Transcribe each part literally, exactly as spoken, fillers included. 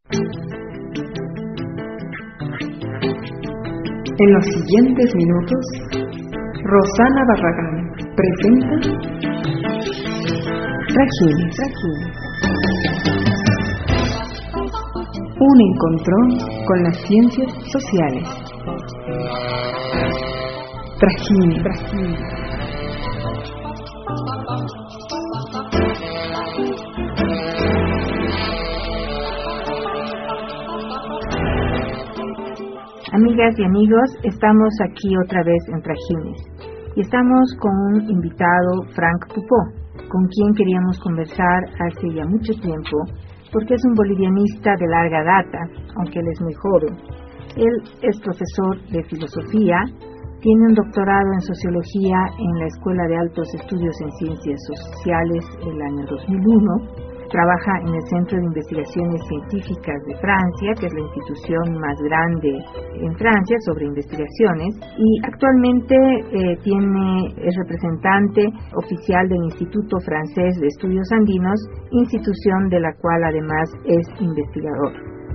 En los siguientes minutos, Rosana Barragán presenta Frágiles. Un encontrón con las ciencias sociales. Frágiles. Frágiles. Amigas y amigos, estamos aquí otra vez en Trajines y estamos con un invitado, Frank Pupó, con quien queríamos conversar hace ya mucho tiempo, porque es un bolivianista de larga data, aunque él es muy joven. Él es profesor de filosofía, tiene un doctorado en sociología en la Escuela de Altos Estudios en Ciencias Sociales el año dos mil uno. Trabaja en el Centro de Investigaciones Científicas de Francia, que es la institución más grande en Francia sobre investigaciones, y actualmente eh, tiene, es representante oficial del Instituto Francés de Estudios Andinos, institución de la cual además es investigador.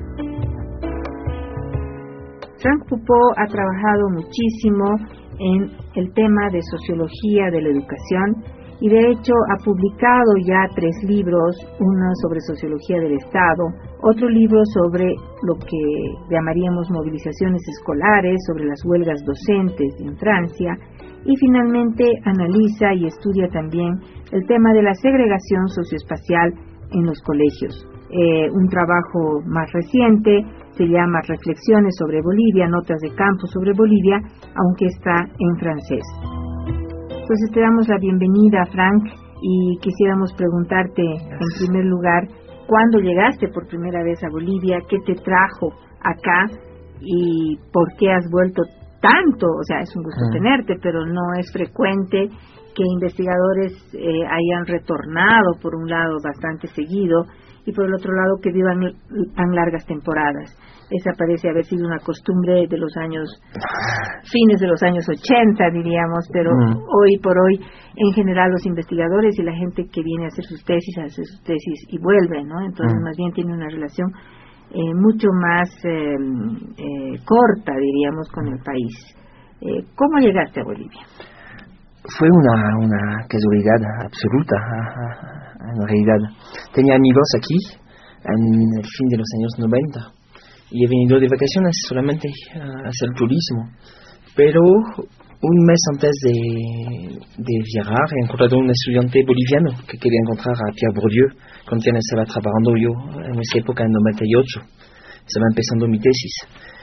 Frank Pupó ha trabajado muchísimo en el tema de sociología de la educación, y de hecho ha publicado ya tres libros, uno sobre sociología del Estado, otro libro sobre lo que llamaríamos movilizaciones escolares, sobre las huelgas docentes en Francia, y finalmente analiza y estudia también el tema de la segregación socioespacial en los colegios. Eh, un trabajo más reciente se llama Reflexiones sobre Bolivia, Notas de Campo sobre Bolivia, aunque está en francés. Entonces te damos la bienvenida, Frank, y quisiéramos preguntarte en primer lugar, ¿cuándo llegaste por primera vez a Bolivia? ¿Qué te trajo acá? ¿Y por qué has vuelto tanto? O sea, es un gusto uh-huh. tenerte, pero no es frecuente que investigadores eh, hayan retornado, por un lado, bastante seguido, y por el otro lado, que vivan tan largas temporadas. Esa parece haber sido una costumbre de los años, fines de los años ochenta, diríamos, pero mm. hoy por hoy, en general, los investigadores y la gente que viene a hacer sus tesis, a hacer sus tesis y vuelve, ¿no? Entonces, mm. más bien tiene una relación eh, mucho más eh, eh, corta, diríamos, con el país. Eh, ¿Cómo llegaste a Bolivia? Fue una, una casualidad absoluta, en realidad. Tenía amigos aquí en el fin de los años noventa y he venido de vacaciones solamente a hacer turismo. Pero un mes antes de, de viajar he encontrado un estudiante boliviano que quería encontrar a Pierre Bourdieu, con quien estaba trabajando yo en esa época, en noventa y ocho. Estaba empezando mi tesis.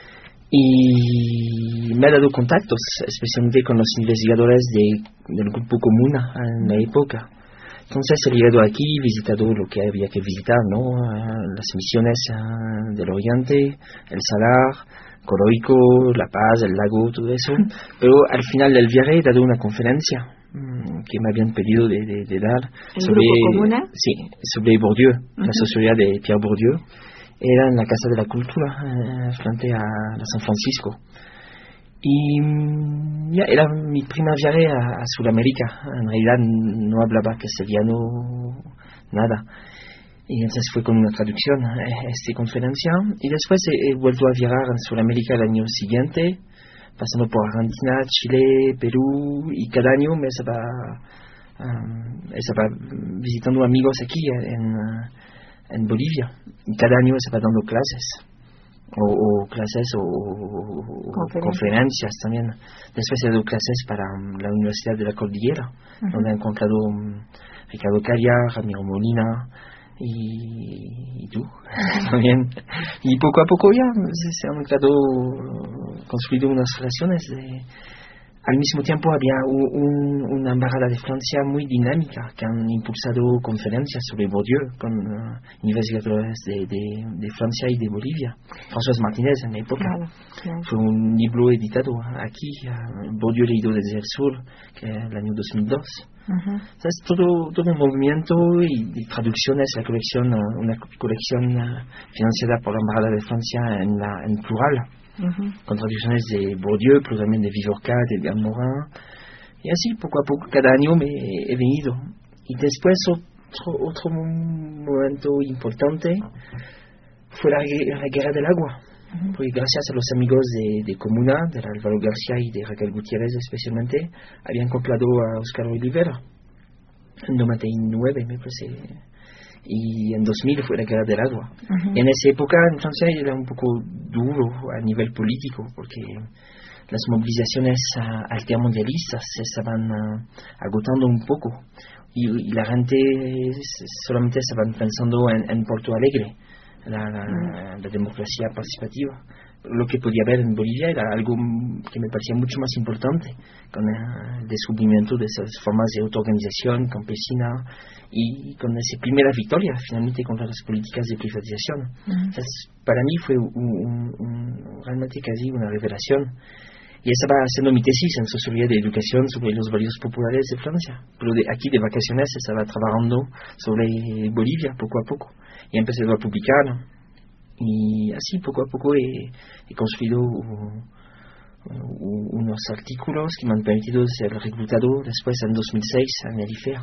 Y me ha dado contactos, especialmente con los investigadores de, del Grupo Comuna en la época. Entonces he llegado aquí, visitado lo que había que visitar, ¿no? Uh, las misiones uh, del Oriente, el Salar, Coroico, La Paz, el lago, todo eso. Pero al final del viaje he dado una conferencia um, que me habían pedido de, de, de dar sobre, Grupo Comuna? Sí, sobre Bourdieu, uh-huh. la sociología de Pierre Bourdieu. Era en la Casa de la Cultura, eh, frente a, a San Francisco. Y ya era mi primer viaje a, a Sudamérica. En realidad no hablaba castellano, nada. Y entonces fue con una traducción a esta conferencia. Y después he, he vuelto a viajar en Sudamérica el año siguiente, pasando por Argentina, Chile, Perú. Y cada año me estaba, um, estaba visitando amigos aquí en... en Bolivia, y cada año se va dando clases, o, o clases o, o conferencias. conferencias también. Después he dado clases para um, la Universidad de la Cordillera, uh-huh. donde he encontrado um, Ricardo Caria, Ramiro Molina, y, y tú también. Y poco a poco ya se, se han quedado construido unas relaciones de... Al mismo tiempo había un, una embajada de Francia muy dinámica que han impulsado conferencias sobre Bourdieu con uh, investigadores de, de, de Francia y de Bolivia. François Martínez en la época. Claro, claro. Fue un libro editado aquí, uh, Bourdieu leído desde el sur, que el año dos mil dos. Uh-huh. Entonces, todo, todo un movimiento y, y traducciones, la colección, uh, una colección uh, financiada por la embajada de Francia en, la, en plural. Uh-huh. Con traducciones de Bourdieu, pero también de Vivorca, de Edgar Morin, y así poco a poco cada año me he venido. Y después otro, otro momento importante fue la, la guerra del agua. Uh-huh. Porque gracias a los amigos de, de Comuna, de Álvaro García y de Raquel Gutiérrez especialmente, habían comprado a Óscar Olivera en noventa y nueve, me parece, y en dos mil fue la guerra del agua. Uh-huh. Y en esa época en Francia era un poco duro a nivel político, porque las movilizaciones uh, altermundialistas se estaban uh, agotando un poco, y, y la gente solamente estaban pensando en, en Porto Alegre, La, la, mm. la democracia participativa. Lo que podía haber en Bolivia era algo que me parecía mucho más importante, con el descubrimiento de esas formas de autoorganización campesina y con esa primera victoria finalmente contra las políticas de privatización. Mm. Entonces, para mí fue un, un, un, realmente casi una revelación. Y estaba haciendo mi tesis en Sociología de Educación sobre los barrios populares de Francia, pero de aquí de vacaciones estaba trabajando sobre Bolivia poco a poco y he empezado a publicar, y así poco a poco he, he construido uh, uh, unos artículos que me han permitido ser reclutado después en dos mil seis en el I F E A.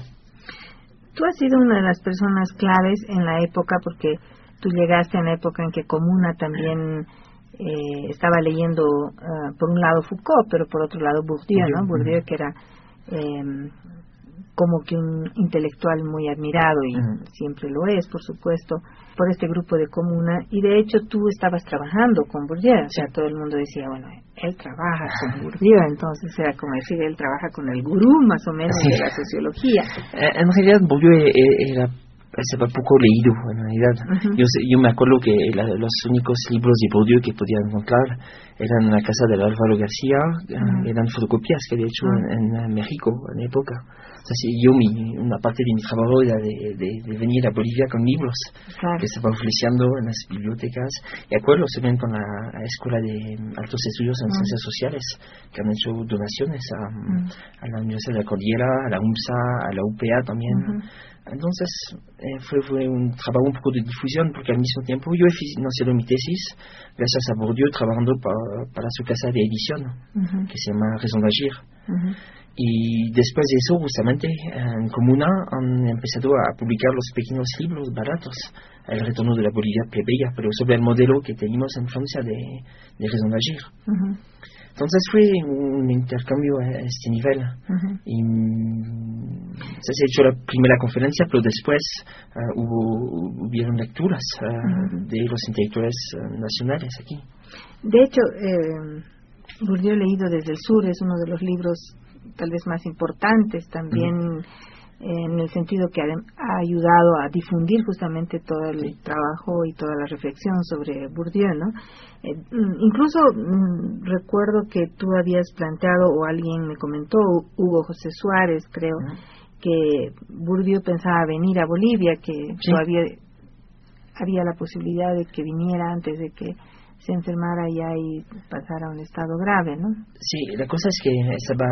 Tú has sido una de las personas claves en la época, porque tú llegaste en la época en que Comuna también eh, estaba leyendo uh, por un lado Foucault, pero por otro lado Bourdieu, ¿no? Bourdieu, que era eh, como que un intelectual muy admirado, y uh-huh. siempre lo es, por supuesto, por este grupo de Comuna, y de hecho tú estabas trabajando con Bourdieu, o sea, todo el mundo decía, bueno, él trabaja con Bourdieu, entonces era como decir, él trabaja con el gurú, más o menos, sí. de la sociología. En realidad, Bourdieu era, estaba poco leído, en realidad. Uh-huh. Yo, yo me acuerdo que la, los únicos libros de Bourdieu que podía encontrar eran en la casa de Álvaro García, uh-huh. eran fotocopias que había hecho uh-huh. en, en México, en la época. Entonces, yo, mi, una parte de mi trabajo era de, de, de venir a Bolivia con libros claro. que se estaban ofreciendo en las bibliotecas. Y acuerdo también con la, la Escuela de Altos Estudios en uh-huh. Ciencias Sociales, que han hecho donaciones a, uh-huh. a la Universidad de la Cordillera, a la UMSA, a la U P A también. Uh-huh. Entonces, eh, fue, fue un trabajo un poco de difusión, porque al mismo tiempo yo he financiado mi tesis gracias a Bourdieu trabajando para, para su casa de edición, uh-huh. que se llama Raison d'Agir. Uh-huh. Y después de eso, justamente, en Comuna han empezado a publicar los pequeños libros baratos, El retorno de la Bolivia plebeya, pero sobre el modelo que teníamos en Francia de, de Raison d'Agir. Uh-huh. Entonces fue un intercambio a este nivel. Uh-huh. Y se ha hecho la primera conferencia, pero después uh, hubo hubieron lecturas uh, uh-huh. de los intelectuales uh, nacionales aquí. De hecho, eh, Bourdieu leído desde el sur es uno de los libros tal vez más importantes también, uh-huh. en el sentido que ha, ha ayudado a difundir justamente todo el sí. trabajo y toda la reflexión sobre Bourdieu, ¿no? Eh, incluso mm, recuerdo que tú habías planteado, o alguien me comentó, Hugo José Suárez, creo, uh-huh. que Bourdieu pensaba venir a Bolivia, que sí. todavía había la posibilidad de que viniera antes de que se enfermara ya y pasara a un estado grave, ¿no? Sí, la cosa es que estaba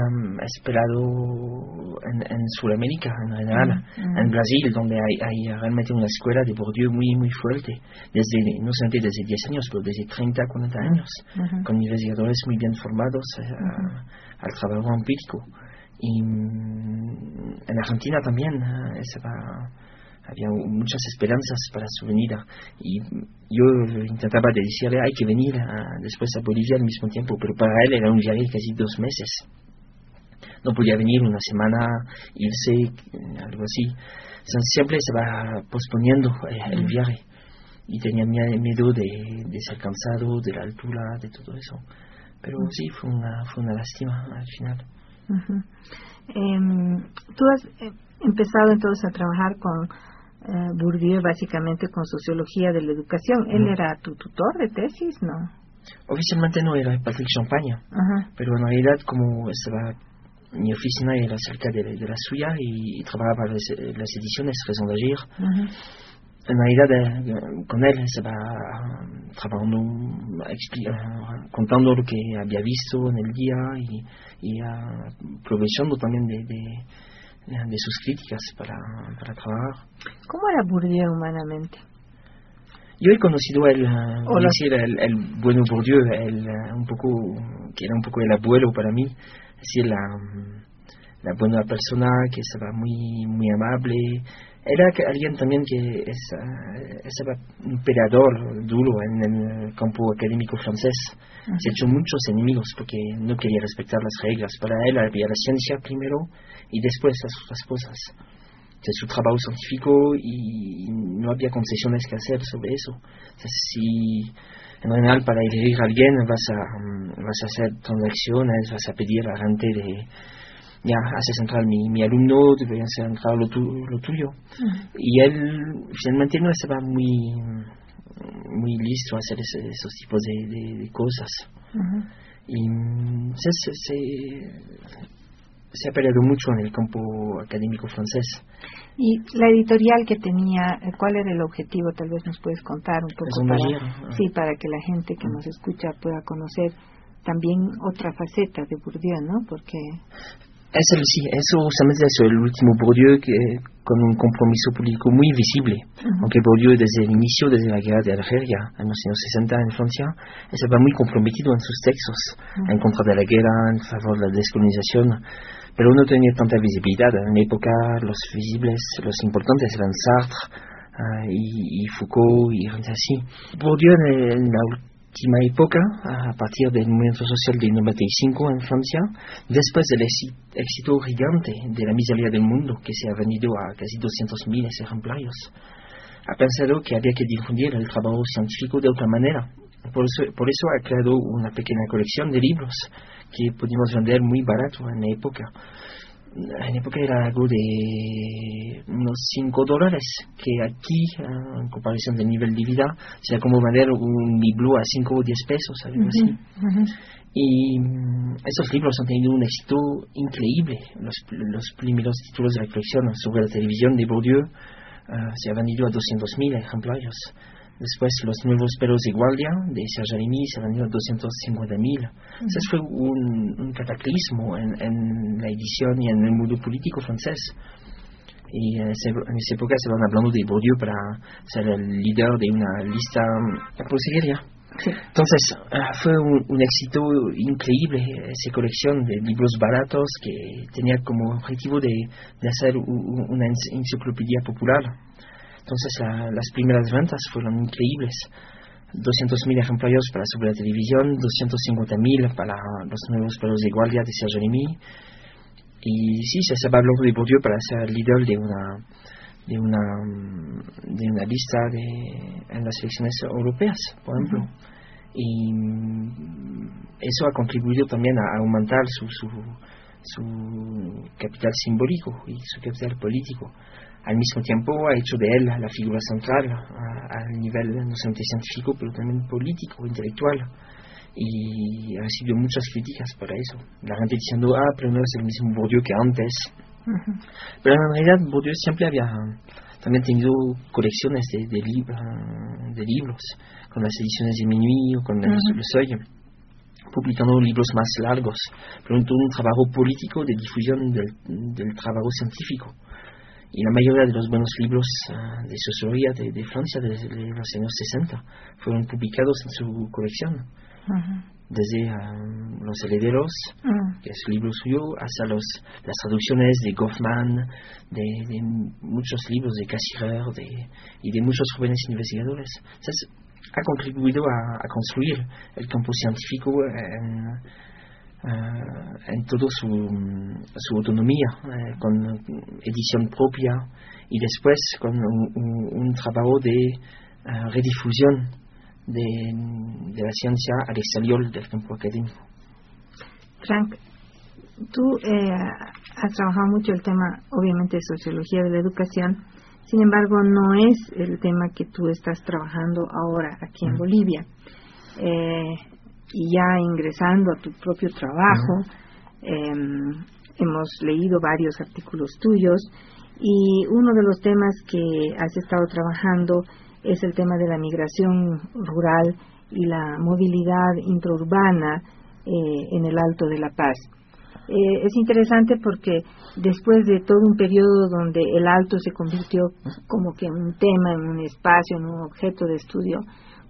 esperado en, en Sudamérica, en general, uh-huh. en Brasil, donde hay, hay realmente una escuela de Bourdieu muy muy fuerte, desde no solamente desde diez años, pero desde treinta, cuarenta años, uh-huh. con investigadores muy bien formados uh, uh-huh. al trabajo empírico. Y um, en Argentina también uh, estaba... había muchas esperanzas para su venida, y yo intentaba decirle hay que venir a, después a Bolivia al mismo tiempo, pero para él era un viaje casi dos meses, no podía venir una semana, irse, algo así. Entonces, siempre se va posponiendo eh, el viaje, y tenía miedo de, de ser cansado, de la altura, de todo eso, pero uh-huh. sí, fue una, fue una lástima al final. Uh-huh. eh, tú has eh, empezado entonces a trabajar con Uh, Bourdieu básicamente con sociología de la educación. ¿Él uh-huh. era tu tutor de tesis, no? Oficialmente no, era Patrick Champagne, uh-huh. pero en realidad como estaba, mi oficina era cerca de, de la suya y, y trabajaba para las, las ediciones Raison d'Agir, uh-huh. en realidad eh, con él estaba trabajando, expli- contando lo que había visto en el día y, y uh, aprovechando también de, de de sus críticas para, para trabajar. ¿Cómo era Bourdieu humanamente? Yo he conocido el, decir, el, el bueno Bourdieu, el, un poco, que era un poco el abuelo para mí, es decir, la, la buena persona que estaba muy muy amable, Era que alguien también que es, uh, estaba un peleador duro en el campo académico francés. Uh-huh. Se ha hecho muchos enemigos porque no quería respetar las reglas. Para él había la ciencia primero y después las otras cosas. De su trabajo científico y no había concesiones que hacer sobre eso. O sea, si en general para elegir a alguien vas a, um, vas a hacer transacciones, vas a pedir a la gente de ya, haces entrar mi, mi alumno, te voy a hacer entrar lo, tu, lo tuyo. Uh-huh. Y él finalmente no estaba muy muy listo a hacer ese, esos tipos de, de, de cosas. Uh-huh. Y se, se, se, se ha perdido mucho en el campo académico francés. Y la editorial que tenía, ¿cuál era el objetivo? Tal vez nos puedes contar un poco para, sí, para que la gente que uh-huh. nos escucha pueda conocer también otra faceta de Bourdieu, ¿no? Porque Es el, sí, eso justamente es el último Bourdieu que, con un compromiso político muy visible. Uh-huh. Aunque Bourdieu desde el inicio, desde la guerra de Algeria, en los años sesenta en Francia, estaba muy comprometido en sus textos, uh-huh. en contra de la guerra, en favor de la descolonización, pero no tenía tanta visibilidad. En la época los visibles, los importantes eran Sartre uh, y, y Foucault y gente así. Bourdieu en, en la última época, a partir del movimiento social del noventa y cinco en Francia, después del éxito gigante de La miseria del mundo, que se ha vendido a casi doscientos mil ejemplarios, ha pensado que había que difundir el trabajo científico de otra manera. Por eso, por eso ha creado una pequeña colección de libros que pudimos vender muy barato en la época. En la época era algo de unos cinco dólares, que aquí, en comparación del nivel de vida, sería como vender un libro a cinco o diez pesos, algo uh-huh, así. Uh-huh. Y um, esos libros han tenido un éxito increíble. Los, los primeros títulos de la colección sobre la televisión de Bourdieu uh, se ha vendido a doscientos mil ejemplarios. Después los nuevos pelos de guardia de Serge Alimi se vendieron doscientos cincuenta mil. Uh-huh. Ese fue un, un cataclismo en, en la edición y en el mundo político francés. Y en, ese, en esa época se van hablando de Bourdieu para ser el líder de una lista prosiguiera. Sí. Entonces uh, fue un, un éxito increíble esa colección de libros baratos que tenía como objetivo de, de hacer u, una enciclopedia popular. Entonces la, las primeras ventas fueron increíbles. doscientos mil ejemplarios para sobre la televisión, doscientos cincuenta mil para los nuevos pelos de guardia de Serge Alimi. Y sí, se estaba hablando de Bourdieu para ser líder de una de una de una lista de, en las elecciones europeas, por ejemplo. Uh-huh. Y eso ha contribuido también a aumentar su, su, su capital simbólico y su capital político. Al mismo tiempo ha hecho de él la figura central a, a nivel no solamente científico, pero también político, intelectual. Y ha recibido muchas críticas para eso. La gente diciendo, ah, pero no es el mismo Bourdieu que antes. Uh-huh. Pero en realidad Bourdieu siempre había también tenido colecciones de, de, lib- de libros, con las ediciones de Minuit o con uh-huh. el, el Seuil, publicando libros más largos, pero todo un trabajo político de difusión del, del trabajo científico. Y la mayoría de los buenos libros uh, de sociología de, de Francia desde los años sesenta fueron publicados en su colección. Uh-huh. Desde uh, Los Herederos, uh-huh. que es un libro suyo, hasta los, las traducciones de Goffman, de, de muchos libros de Cassirer de, y de muchos jóvenes investigadores. Entonces, ha contribuido a, a construir el campo científico en... Uh, en toda su, su autonomía, uh, con edición propia y después con un, un, un trabajo de uh, redifusión de, de la ciencia al exterior del campo académico. Frank, tú eh, has trabajado mucho el tema, obviamente, de sociología de la educación, sin embargo, no es el tema que tú estás trabajando ahora aquí en mm. Bolivia. Eh, y ya ingresando a tu propio trabajo, uh-huh. eh, hemos leído varios artículos tuyos y uno de los temas que has estado trabajando es el tema de la migración rural y la movilidad intraurbana eh, en el Alto de La Paz. Eh, es interesante porque después de todo un periodo donde el Alto se convirtió como que en un tema, en un espacio, en un objeto de estudio,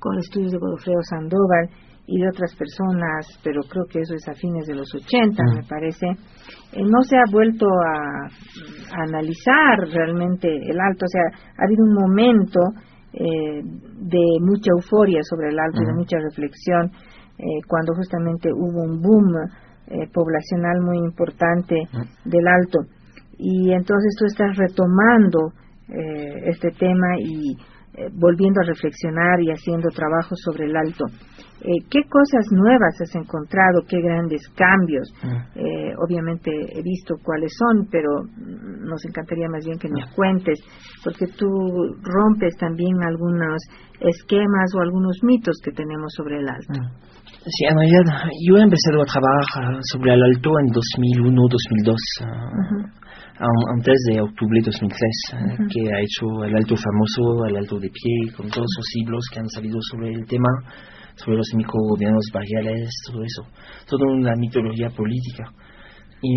con estudios de Godofredo Sandoval y de otras personas, pero creo que eso es a fines de los ochenta, mm. me parece, eh, no se ha vuelto a, a analizar realmente el Alto. O sea, ha habido un momento eh, de mucha euforia sobre el Alto, mm. y de mucha reflexión, eh, cuando justamente hubo un boom eh, poblacional muy importante mm. del Alto. Y entonces tú estás retomando eh, este tema y eh, volviendo a reflexionar y haciendo trabajo sobre el Alto. Eh, ¿Qué cosas nuevas has encontrado? ¿Qué grandes cambios? Mm. Eh, obviamente he visto cuáles son, pero nos encantaría más bien que nos mm. cuentes, porque tú rompes también algunos esquemas o algunos mitos que tenemos sobre el Alto. Mm. Sí, en realidad yo he empezado a trabajar sobre el Alto en dos mil uno dos mil dos, uh, uh-huh. antes de octubre de dos mil tres, uh-huh. que ha hecho el Alto famoso, el Alto de pie, con todos los libros que han salido sobre el tema, sobre los microgobiernos barriales, todo eso, toda una mitología política. Y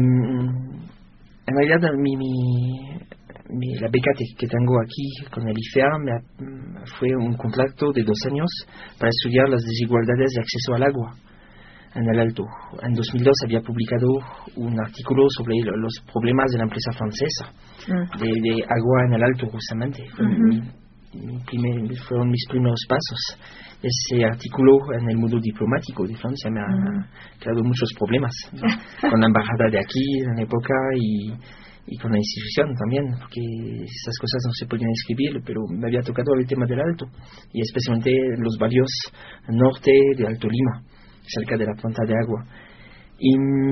en realidad mi, mi, mi, la beca que tengo aquí con el I F E A me, fue un contrato de dos años para estudiar las desigualdades de acceso al agua en el Alto. En dos mil dos había publicado un artículo sobre los problemas de la empresa francesa uh-huh. de, de agua en el Alto, justamente. Uh-huh. mi, mi primer, fueron mis primeros pasos. Ese artículo en el mundo diplomático de Francia me ha uh-huh. creado muchos problemas, ¿no? Con la embajada de aquí en la época y, y con la institución también, porque esas cosas no se podían escribir, pero me había tocado el tema del Alto, y especialmente los barrios norte de Alto Lima, cerca de la planta de agua. Y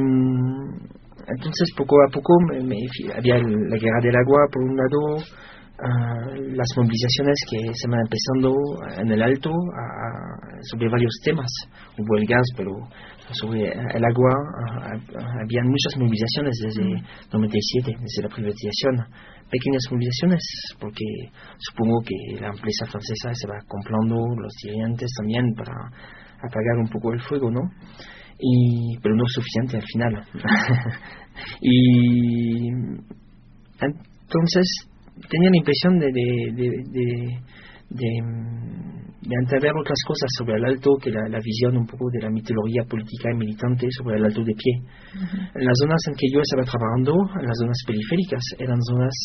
entonces poco a poco me, me, había la guerra del agua por un lado, Uh, las movilizaciones que se van empezando en el Alto uh, sobre varios temas. Hubo el gas, pero sobre el agua uh, uh, había muchas movilizaciones desde noventa y siete, desde la privatización. Pequeñas movilizaciones, porque supongo que la empresa francesa se va comprando los dirigentes también para apagar un poco el fuego, ¿no? Y, pero no es suficiente al final. Y entonces tenía la impresión de, de, de, de, de, de entender otras cosas sobre el Alto que la, la visión un poco de la mitología política y militante sobre el Alto de pie. Uh-huh. En las zonas en que yo estaba trabajando, en las zonas periféricas, eran zonas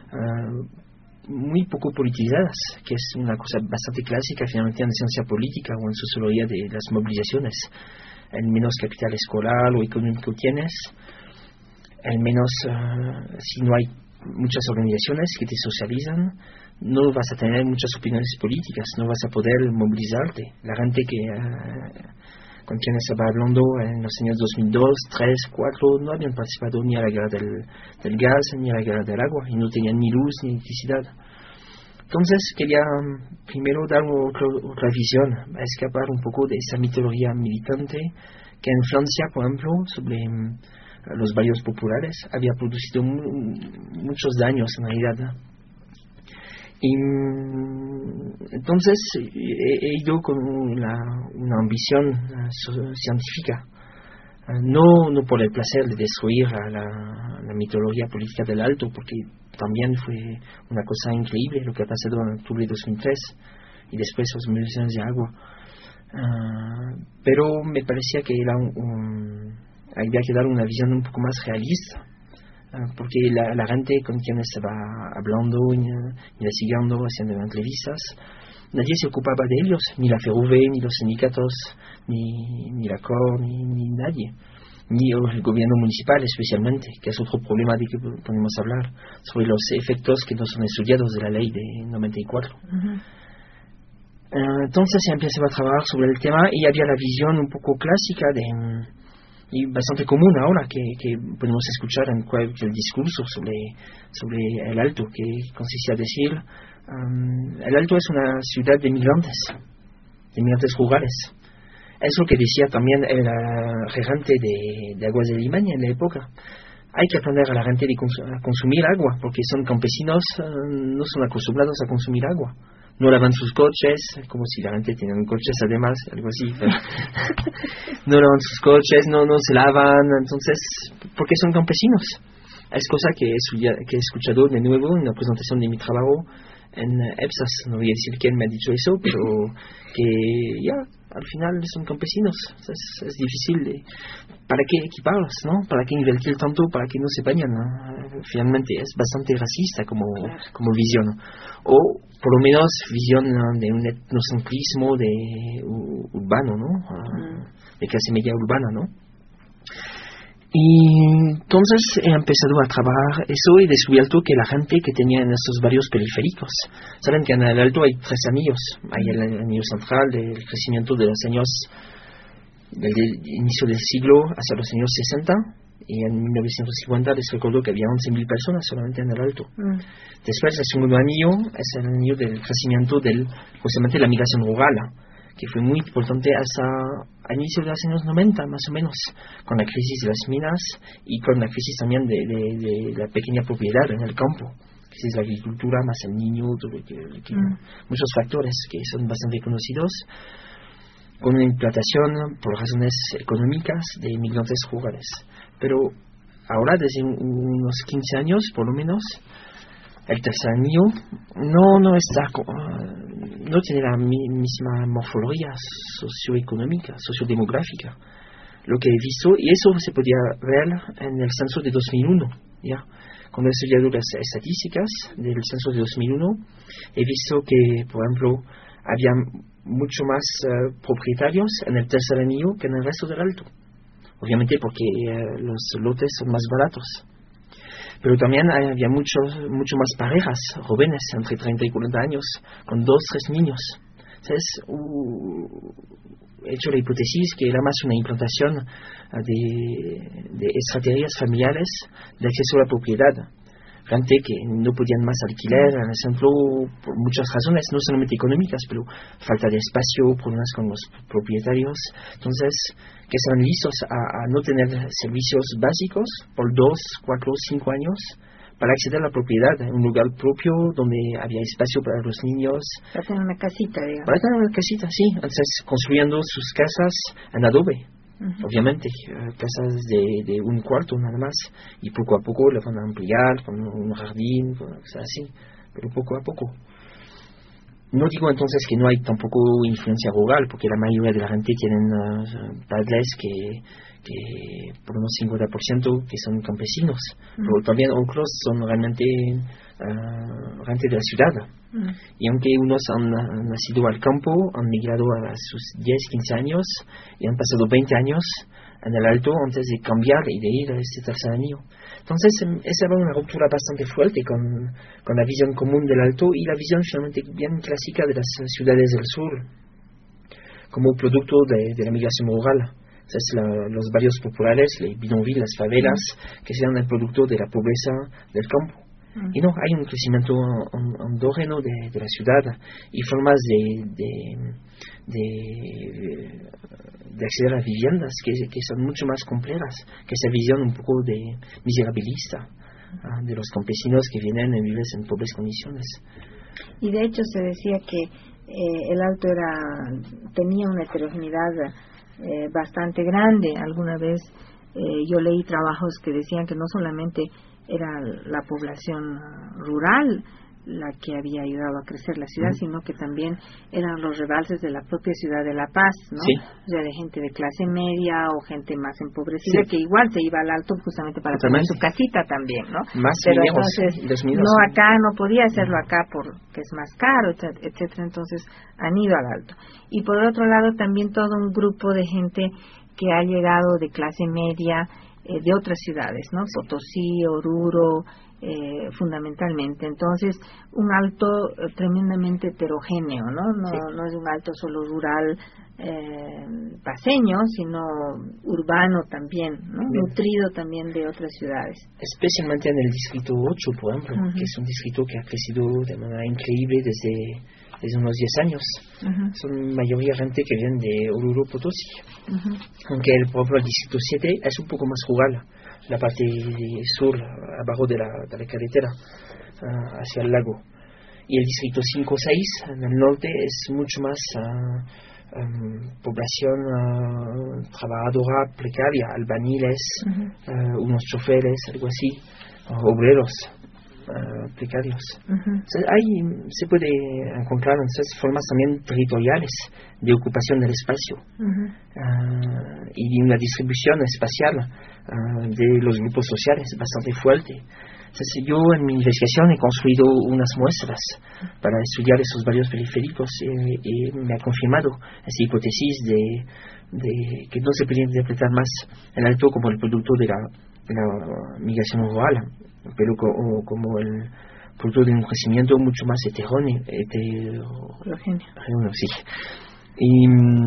uh, muy poco politizadas, que es una cosa bastante clásica finalmente en ciencia política o en sociología de las movilizaciones. El menos capital escolar o económico tienes, el menos, uh, si no hay muchas organizaciones que te socializan, no vas a tener muchas opiniones políticas, no vas a poder movilizarte. La gente que uh, con quienes estaba hablando en los años dos mil dos, tres, cuatro, no habían participado ni a la guerra del, del gas ni a la guerra del agua, y no tenían ni luz ni electricidad. Entonces quería um, primero dar otra, otra visión, escapar un poco de esa mitología militante que en Francia, por ejemplo, sobre um, los barrios populares, había producido mu- muchos daños en realidad. Y entonces he, he ido con una, una ambición uh, científica, uh, no, no por el placer de destruir a la, la mitología política del Alto, porque también fue una cosa increíble lo que ha pasado en octubre de dos mil tres y después las movilizaciones de agua. Uh, pero me parecía que era un, un había que dar una visión un poco más realista, uh, porque la, la gente con quien estaba hablando, investigando, haciendo entrevistas, nadie se ocupaba de ellos, ni la F E R U V, ni los sindicatos, ni, ni la C O R, ni, ni nadie, ni el gobierno municipal especialmente, que es otro problema de que podemos hablar, sobre los efectos que no son estudiados de la ley de noventa y cuatro. Uh-huh. Uh, entonces se empezó a trabajar sobre el tema y había la visión un poco clásica de... y bastante común ahora que, que podemos escuchar en cualquier discurso sobre, sobre el Alto, que consiste a decir um, el Alto es una ciudad de migrantes, de migrantes rurales. Es lo que decía también el uh, regente de, de Aguas de Limaña en la época. Hay que aprender a la gente de cons- a consumir agua, porque son campesinos, uh, no son acostumbrados a consumir agua. No lavan sus coches, como si la gente tiene coches además, algo así. Pero no lavan sus coches, no, no se lavan, entonces, porque son campesinos. Es cosa que he, que he escuchado de nuevo en la presentación de mi trabajo en EPSAS, no voy a decir quién me ha dicho eso, pero que ya, al final son campesinos, es, es difícil de, ¿para qué equiparlos, no? ¿Para qué invertir tanto para que no se bañan? ¿No? Finalmente es bastante racista como, como visión, o por lo menos visión de un etnocentrismo de uh, urbano, ¿no? Uh, de clase media urbana, ¿no? Y entonces he empezado a trabajar eso y descubierto que la gente que tenía en estos barrios periféricos, saben que en el Alto hay tres anillos, hay el anillo central del crecimiento de los años del, del inicio del siglo hasta los años sesenta, y en mil novecientos cincuenta les recuerdo que había once mil personas solamente en el Alto. Mm. Después el segundo anillo es el anillo del crecimiento del, justamente la migración rural, que fue muy importante hasta a inicio de los años noventa, más o menos, con la crisis de las minas y con la crisis también de, de, de la pequeña propiedad en el campo, que es la agricultura, más el niño, todo lo que, que, mm. muchos factores que son bastante conocidos, con una implantación por razones económicas de inmigrantes rurales. Pero ahora, desde unos quince años, por lo menos, el tercer anillo no, no está, no tiene la misma morfología socioeconómica, sociodemográfica. Lo que he visto, y eso se podía ver en el censo de dos mil uno, ¿ya? Cuando he estudiado las estadísticas del censo de dos mil uno, he visto que, por ejemplo, había mucho más uh, propietarios en el tercer anillo que en el resto del Alto. Obviamente porque uh, los lotes son más baratos. Pero también había muchos, mucho más parejas jóvenes entre treinta y cuarenta años, con dos, tres niños. Entonces, uh, he hecho la hipótesis que era más una implantación uh, de, de estrategias familiares de acceso a la propiedad. Gente que no podían más alquiler, en ejemplo, por muchas razones, no solamente económicas, pero falta de espacio, problemas con los propietarios. Entonces, que estaban listos a, a no tener servicios básicos por dos, cuatro, cinco años para acceder a la propiedad, un lugar propio donde había espacio para los niños. Para tener una casita, digamos. Para tener una casita, sí. Entonces, construyendo sus casas en adobe. Uh-huh. Obviamente, uh, casas de, de un cuarto nada más, y poco a poco le van a ampliar con un jardín, con, o sea, así, pero poco a poco. No digo entonces que no hay tampoco influencia rural, porque la mayoría de la gente tienen uh, padres que, que por unos cincuenta por ciento que son campesinos, uh-huh. Pero también otros son realmente uh, gente de la ciudad. Uh-huh. Y aunque unos han, han nacido al campo, han migrado a sus diez, quince años y han pasado veinte años en el Alto antes de cambiar y de ir a este tercer anillo. Entonces, esa era una ruptura bastante fuerte con, con la visión común del Alto y la visión finalmente bien clásica de las ciudades del sur, como producto de, de la migración rural. Entonces, la, los barrios populares, les bidonvilles, las favelas, uh-huh. que sean el producto de la pobreza del campo. Uh-huh. Y no, hay un crecimiento endógeno de, de la ciudad y formas de, de, de, de acceder a viviendas que, que son mucho más complejas que esa visión un poco de miserabilista uh, de los campesinos que vienen y viven en pobres condiciones. Y de hecho se decía que eh, el Alto era tenía una heterogeneidad eh, bastante grande. Alguna vez eh, yo leí trabajos que decían que no solamente era la población rural la que había ayudado a crecer la ciudad, uh-huh. sino que también eran los rebalses de la propia ciudad de La Paz, ¿no? Sí. O sea, de gente de clase media o gente más empobrecida, sí. que igual se iba al Alto justamente para tener su casita también, ¿no? Más Pero mineros, entonces, mineros, no sí. acá, no podía hacerlo acá porque es más caro, etcétera, entonces han ido al Alto. Y por otro lado, también todo un grupo de gente que ha llegado de clase media, eh, de otras ciudades, ¿no? Potosí, Oruro, eh, fundamentalmente. Entonces, un Alto eh, tremendamente heterogéneo, ¿no? No, sí. no es un Alto solo rural eh, paseño, sino urbano también, ¿no? Bien. Nutrido también de otras ciudades. Especialmente en el distrito ocho, por ejemplo, uh-huh. que es un distrito que ha crecido de manera increíble desde... desde unos diez años. Uh-huh. Son mayoría gente que viene de Oruro, Potosí. Uh-huh. Aunque el propio distrito siete es un poco más rural, la parte sur, abajo de la, de la carretera, uh, hacia el lago. Y el distrito cinco seis, en el norte, es mucho más uh, um, población uh, trabajadora precaria, albañiles, uh-huh. uh, unos choferes, algo así, uh, obreros. uh, precarios. Uh-huh. O sea, ahí se puede encontrar entonces formas también territoriales de ocupación del espacio, uh-huh. uh, y una distribución espacial uh, de los grupos sociales bastante fuerte. Entonces, yo en mi investigación he construido unas muestras para estudiar esos barrios periféricos y, y me ha confirmado esa hipótesis de, de que no se puede interpretar más el Alto como el producto de la, de la migración rural, pero co, o como el producto de un crecimiento mucho más heterogéneo. Heterogéneo, sí. Y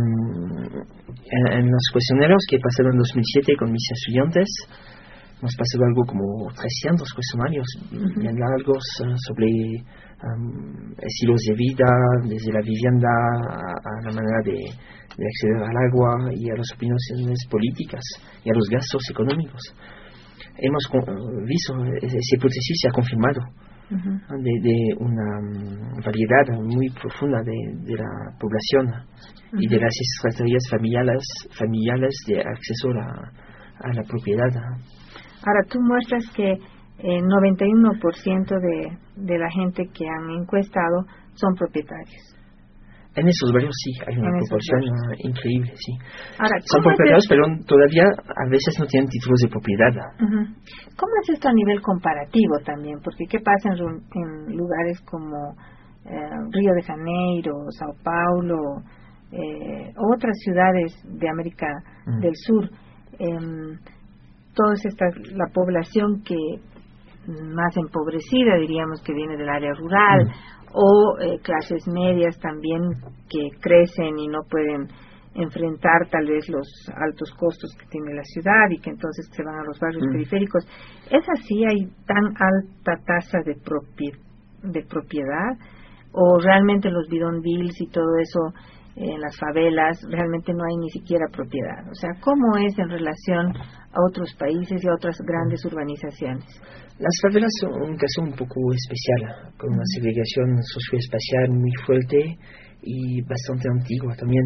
en, en los cuestionarios que he pasado en dos mil siete con mis estudiantes, hemos pasado algo como trescientos cuestionarios, uh-huh. bien largos, uh, sobre um, estilos de vida, desde la vivienda a, a la manera de, de acceder al agua y a las opiniones políticas y a los gastos económicos. Hemos uh, visto, esa hipótesis se ha confirmado, uh-huh. de, de una um, variedad muy profunda de, de la población, uh-huh. y de las estrategias familiares, familiares de acceso a la, a la propiedad. Ahora, tú muestras que el noventa y uno por ciento de, de la gente que han encuestado son propietarios. En esos barrios sí, hay una en proporción increíble, sí. Ahora, son propietarios, pero todavía a veces no tienen títulos de propiedad. Uh-huh. ¿Cómo es esto a nivel comparativo también? Porque ¿qué pasa en, en lugares como eh, Río de Janeiro, Sao Paulo, eh, otras ciudades de América uh-huh. del Sur? Eh, toda esta la población que más empobrecida, diríamos, que viene del área rural, mm. o eh, clases medias también que crecen y no pueden enfrentar tal vez los altos costos que tiene la ciudad y que entonces se van a los barrios mm. periféricos. ¿Es así? ¿Hay tan alta tasa de, propie- de propiedad? ¿O realmente los bidonvilles y todo eso, en las favelas, realmente no hay ni siquiera propiedad? O sea, ¿cómo es en relación a otros países y a otras grandes urbanizaciones? Las favelas son un caso un poco especial, con una segregación socioespacial muy fuerte y bastante antigua también.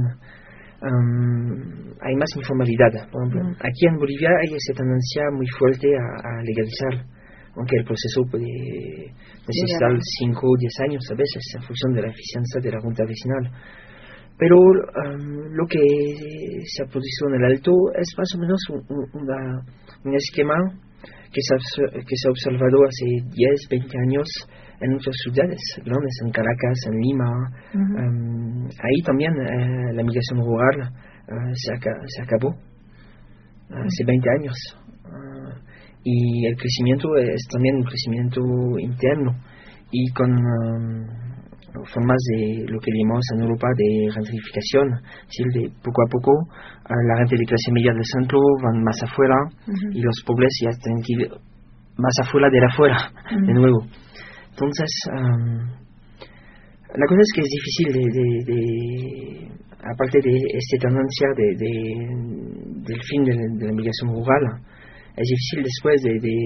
Um, hay más informalidad. Por ejemplo, uh-huh. aquí en Bolivia hay esa tendencia muy fuerte a, a legalizar, aunque el proceso puede necesitar cinco o diez años a veces, en función de la eficiencia de la junta vecinal. Pero um, lo que se ha producido en el Alto es más o menos un, un, una, un esquema que se, ha, que se ha observado hace diez, veinte años en muchas ciudades grandes, en Caracas, en Lima. Uh-huh. Um, ahí también eh, la migración rural uh, se, aca- se acabó uh, uh-huh. hace veinte años. Uh, y el crecimiento es también un crecimiento interno y con Um, formas de lo que llamamos en Europa de gentrificación, es decir, de poco a poco la gente de clase media del centro van más afuera, uh-huh. y los pobres ya tienen que ir más afuera de la afuera, uh-huh. de nuevo. Entonces, um, la cosa es que es difícil de, de, de aparte de esta tendencia de, de, del fin de, de la migración rural, es difícil después de, de,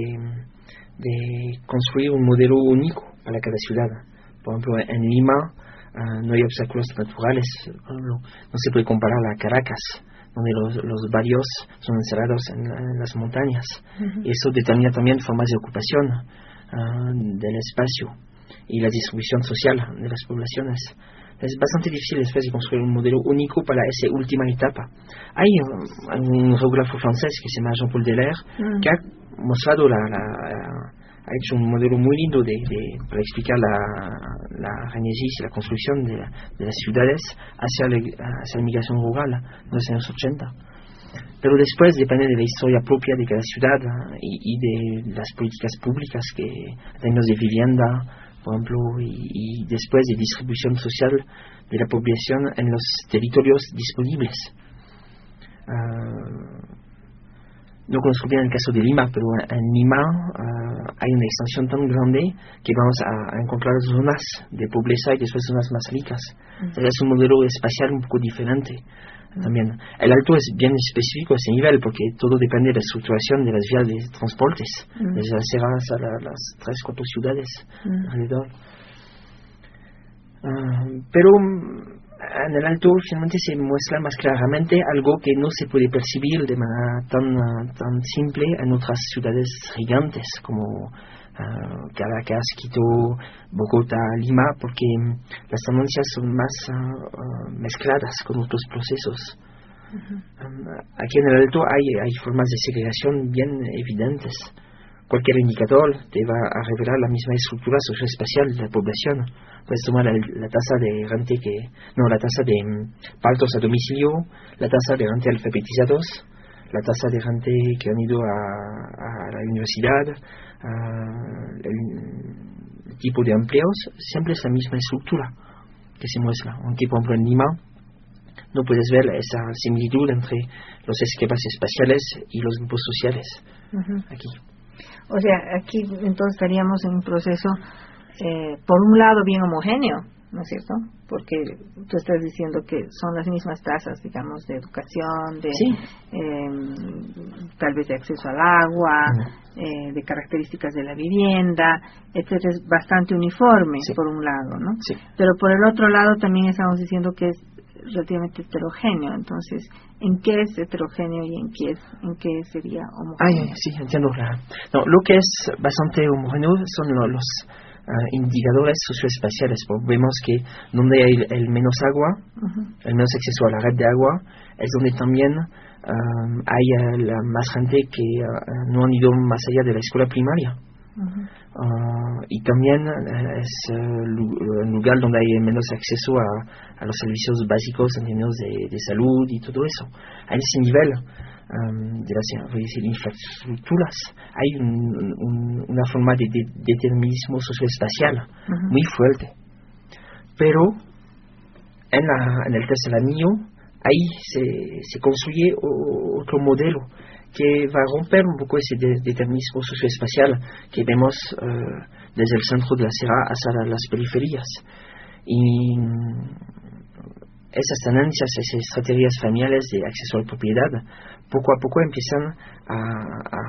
de construir un modelo único para cada ciudad. Por ejemplo, en Lima uh, no hay obstáculos naturales, no, no se puede comparar a Caracas, donde los, los barrios son encerrados en, en las montañas. Uh-huh. Y eso determina también formas de ocupación uh, del espacio y la distribución social de las poblaciones. Es bastante difícil después de construir un modelo único para esa última etapa. Hay uh, un geógrafo francés que se llama Jean-Paul Delaire, uh-huh. que ha mostrado la... la, la ha hecho un modelo muy lindo de, de, para explicar la, la génesis y la construcción de, de las ciudades hacia la, hacia la migración rural en los años ochenta. Pero después depende de la historia propia de cada ciudad y, y de las políticas públicas, que en términos de vivienda, por ejemplo, y, y después de distribución social de la población en los territorios disponibles. Uh, No conozco bien el caso de Lima, pero en Lima uh, hay una extensión tan grande que vamos a, a encontrar zonas de pobreza y después zonas más ricas. Uh-huh. Entonces es un modelo espacial un poco diferente. Uh-huh. También el Alto es bien específico a ese nivel, porque todo depende de la estructuración de las vías de transportes, uh-huh. desde las sierras a la, las tres, cuatro ciudades uh-huh. alrededor. Uh, pero en el Alto finalmente se muestra más claramente algo que no se puede percibir de manera tan, tan simple en otras ciudades gigantes como uh, Caracas, Quito, Bogotá, Lima, porque um, las tendencias son más uh, uh, mezcladas con otros procesos. Uh-huh. Um, aquí en el Alto hay, hay formas de segregación bien evidentes. Cualquier indicador te va a revelar la misma estructura socioespacial de la población. Puedes tomar la, la tasa de gente que... No, la tasa de um, partos a domicilio, la tasa de gente alfabetizados, la tasa de gente que han ido a, a la universidad, a el, el tipo de empleos, siempre es la misma estructura que se muestra. Aunque, por ejemplo, en Lima no puedes ver esa similitud entre los esquemas espaciales y los grupos sociales. Uh-huh. Aquí. O sea, aquí entonces estaríamos en un proceso, eh, por un lado, bien homogéneo, ¿no es cierto? Porque tú estás diciendo que son las mismas tasas, digamos, de educación, de sí. eh, tal vez de acceso al agua, uh-huh. eh, de características de la vivienda, etcétera, es bastante uniforme, sí. por un lado, ¿no? Sí. Pero por el otro lado también estamos diciendo que es relativamente heterogéneo. Entonces, ¿en qué es heterogéneo y en qué es, en qué sería homogéneo? Ay, sí, entiendo. La, no, lo que es bastante homogéneo son lo, los uh, indicadores socioespaciales. Vemos que donde hay el menos agua, uh-huh. el menos acceso a la red de agua, es donde también um, hay uh, la más gente que uh, no han ido más allá de la escuela primaria. Uh-huh. Uh, y también uh, es uh, un lugar donde hay menos acceso a, a los servicios básicos en términos de, de salud y todo eso. A ese nivel um, de las decir, infraestructuras hay un, un, una forma de, de determinismo socioespacial uh-huh. muy fuerte. Pero en, la, en el tercer anillo ahí se, se construye otro modelo que va a romper un poco ese de, determinismo socioespacial que vemos uh, desde el centro de la sierra hasta las periferias. Y esas tendencias, esas estrategias familiares de acceso a la propiedad, poco a poco empiezan a, a,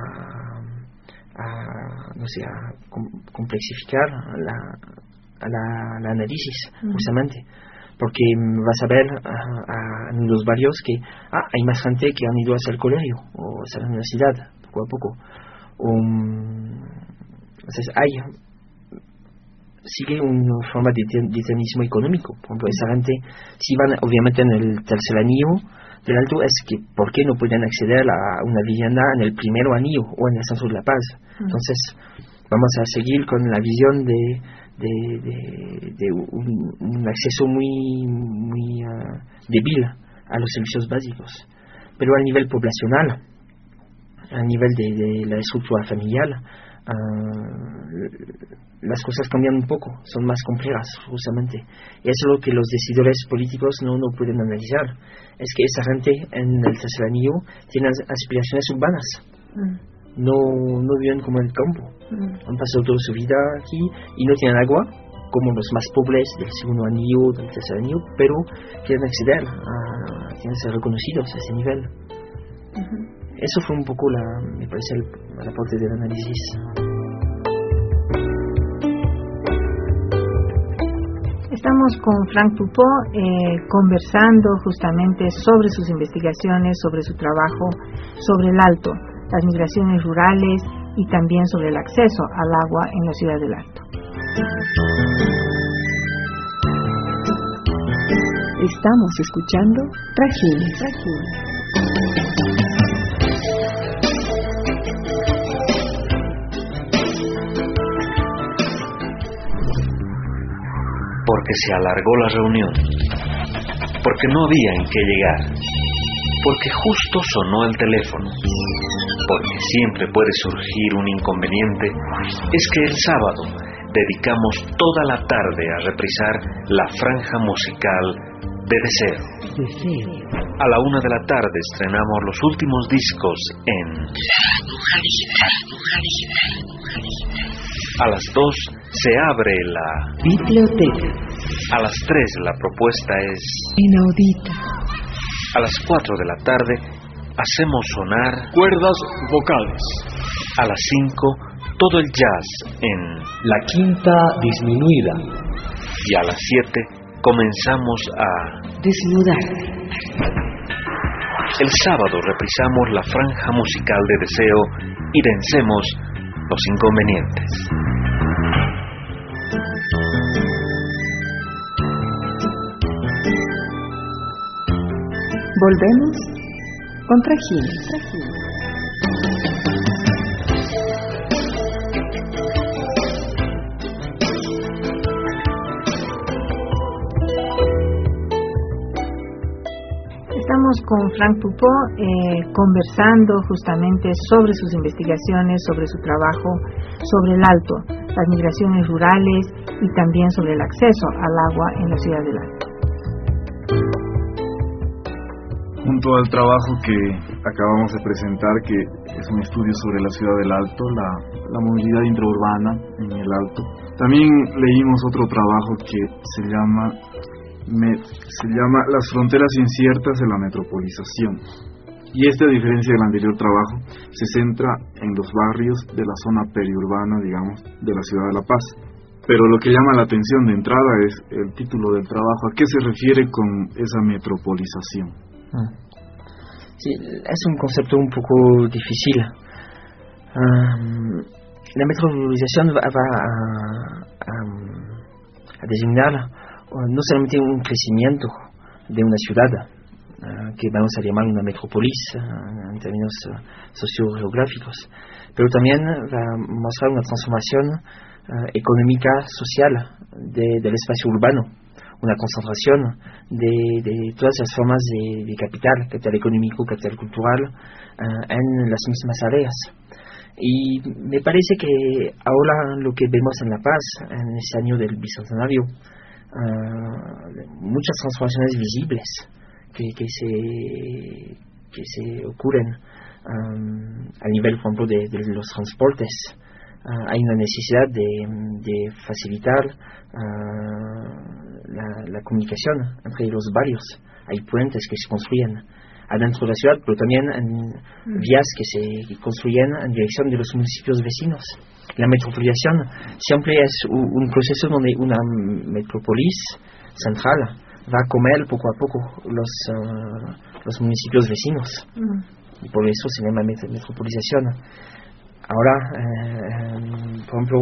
a no sé, a complexificar la, a la, la análisis, uh-huh. justamente. Porque vas a ver a, a, en los barrios que ah, hay más gente que han ido hacia el colegio o hacia la universidad, poco a poco. Um, entonces hay, sigue una forma de determinismo económico. Por ejemplo, esa gente, si van obviamente en el tercer anillo del Alto, es que ¿por qué no pueden acceder a una vivienda en el primer anillo o en el centro de La Paz? Entonces vamos a seguir con la visión de de, de, de un, un acceso muy muy uh, débil a los servicios básicos. Pero a nivel poblacional, a nivel de, de la estructura familiar, uh, las cosas cambian un poco, son más complejas justamente. Y eso es lo que los decidores políticos no, no pueden analizar. Es que esa gente en el tercer anillo tiene aspiraciones urbanas. Mm. No, no viven como en el campo. Mm. Han pasado toda su vida aquí y no tienen agua, como los más pobres del segundo anillo, del tercer anillo, pero quieren acceder, a, quieren ser reconocidos a ese nivel. Uh-huh. Eso fue un poco, la, me parece, el, la parte del análisis. Estamos con Frank Poupot eh, conversando justamente sobre sus investigaciones, sobre su trabajo, sobre el Alto, las migraciones rurales y también sobre el acceso al agua en la ciudad del Alto. Estamos escuchando Trajines. Porque se alargó la reunión, porque no había en qué llegar, porque justo sonó el teléfono, porque siempre puede surgir un inconveniente, es que el sábado dedicamos toda la tarde a reprisar la franja musical de Deseo. Deseo. A la una de la tarde estrenamos los últimos discos en A las dos se abre la biblioteca. A las tres la propuesta es inaudita. A las cuatro de la tarde hacemos sonar cuerdas vocales. A las cinco todo el jazz en la quinta disminuida. Y a las siete comenzamos a desnudar. El sábado reprisamos la franja musical de Deseo y vencemos los inconvenientes. Volvemos con Trajines. Estamos con Frank Pupó eh, conversando justamente sobre sus investigaciones, sobre su trabajo, sobre el Alto, las migraciones rurales y también sobre el acceso al agua en la ciudad del Alto. Junto al trabajo que acabamos de presentar, que es un estudio sobre la ciudad del Alto, la, la movilidad intraurbana en el Alto, también leímos otro trabajo que se llama, me, se llama Las fronteras inciertas de la metropolización. Y este, a diferencia del anterior trabajo, se centra en los barrios de la zona periurbana, digamos, de la ciudad de La Paz. Pero lo que llama la atención de entrada es el título del trabajo. ¿A qué se refiere con esa metropolización? Sí, es un concepto un poco difícil. Um, la metropolización va, va a, a, a designar no solamente un crecimiento de una ciudad, uh, que vamos a llamar una metrópolis uh, en términos uh, sociogeográficos, pero también va a mostrar una transformación uh, económica, social de, del espacio urbano, una concentración de, de todas las formas de, de capital, capital económico, capital cultural, uh, en las mismas áreas. Y me parece que ahora lo que vemos en La Paz, en este año del Bicentenario, uh, muchas transformaciones visibles que, que, se, que se ocurren um, a nivel, por ejemplo, de, de los transportes. Uh, hay una necesidad de, de facilitar uh, la, la comunicación entre los barrios. Hay puentes que se construyen adentro de la ciudad, pero también en mm. vías que se construyen en dirección de los municipios vecinos. La metropolización siempre es un, un proceso donde una metrópolis central va a comer poco a poco los, uh, los municipios vecinos. Mm. Y por eso se llama met- metropolización. Ahora, eh, por ejemplo,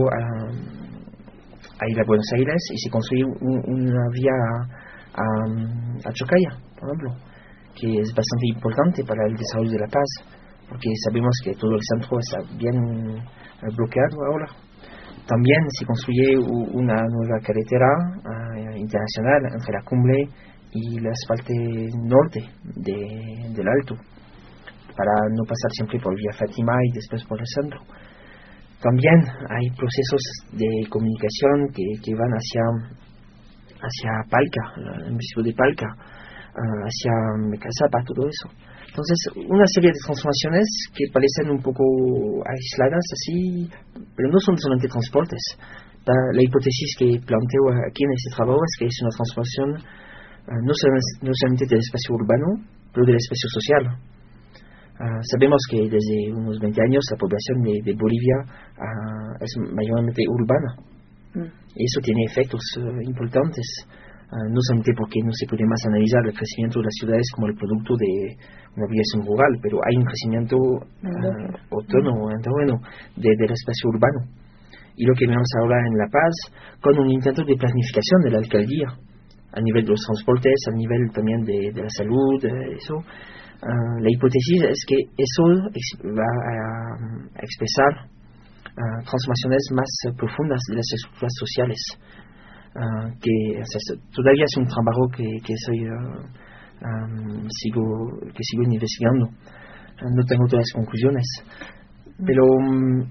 eh, hay la Buenos Aires y se construye un, una vía a, a Chocaya, por ejemplo, que es bastante importante para el desarrollo de La Paz, porque sabemos que todo el centro está bien eh, bloqueado ahora. También se construye una nueva carretera uh, internacional entre la cumbre y la parte norte de, del Alto, para no pasar siempre por Vía Fátima y después por el centro. También hay procesos de comunicación que, que van hacia, hacia Palca, el municipio de Palca, uh, hacia Mecazapa, todo eso. Entonces, una serie de transformaciones que parecen un poco aisladas así, pero no son solamente transportes. La, la hipótesis que planteo aquí en este trabajo es que es una transformación uh, no, solamente, no solamente del espacio urbano, pero del espacio social. Uh, sabemos que desde unos veinte años la población de, de Bolivia uh, es mayormente urbana. Mm. Y eso tiene efectos uh, importantes, uh, no solamente porque no se puede más analizar el crecimiento de las ciudades como el producto de una población rural, pero hay un crecimiento uh, autónomo, mm. endógeno de, del espacio urbano. Y lo que vemos ahora en La Paz, con un intento de planificación de la alcaldía, a nivel de los transportes, a nivel también de, de la salud, de eso. Uh, la hipótesis es que eso ex- va a, a expresar uh, transformaciones más uh, profundas de las estructuras sociales, uh, que o sea, todavía es un trabajo que, que soy uh, um, sigo que sigo investigando. Uh, no tengo todas las conclusiones, pero um,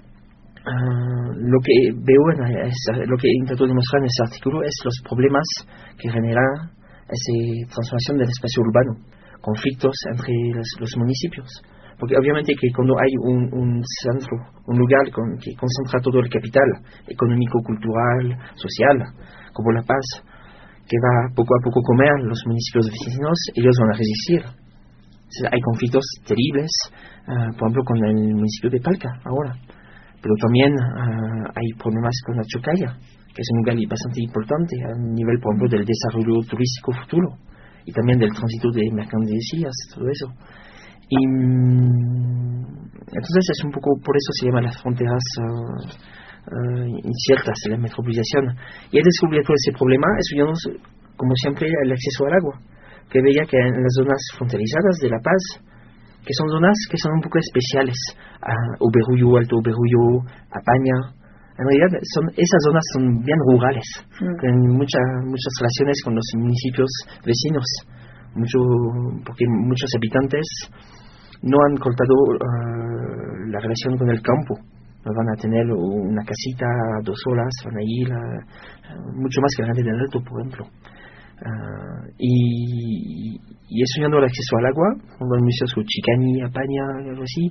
uh, lo que veo en, es, lo que intento demostrar en este artículo es los problemas que genera esa transformación del espacio urbano, conflictos entre los, los municipios, porque obviamente que cuando hay un, un centro, un lugar con, que concentra todo el capital económico, cultural, social, como La Paz, que va poco a poco comer los municipios vecinos, ellos van a resistir. Entonces, hay conflictos terribles, uh, por ejemplo con el municipio de Palca ahora, pero también uh, hay problemas con la Chocaya, que es un lugar bastante importante a nivel, por ejemplo, del desarrollo turístico futuro y también del tránsito de mercancías, todo eso. Y entonces es un poco, por eso se llama las fronteras uh, uh, inciertas de la metropolización. Y he descubierto ese problema estudiando, como siempre, el acceso al agua, que veía que en las zonas fronterizadas de La Paz, que son zonas que son un poco especiales, a Oberullo, Alto Oberullo, Apaña, en realidad son, esas zonas son bien rurales, mm. con mucha, muchas relaciones con los municipios vecinos, mucho, porque muchos habitantes no han cortado uh, la relación con el campo, no van a tener una casita dos horas, van a ir uh, mucho más que grande del Alto, por ejemplo. Uh, y, y estudiando el acceso al agua, con museos como Chicani, Apaña, algo así,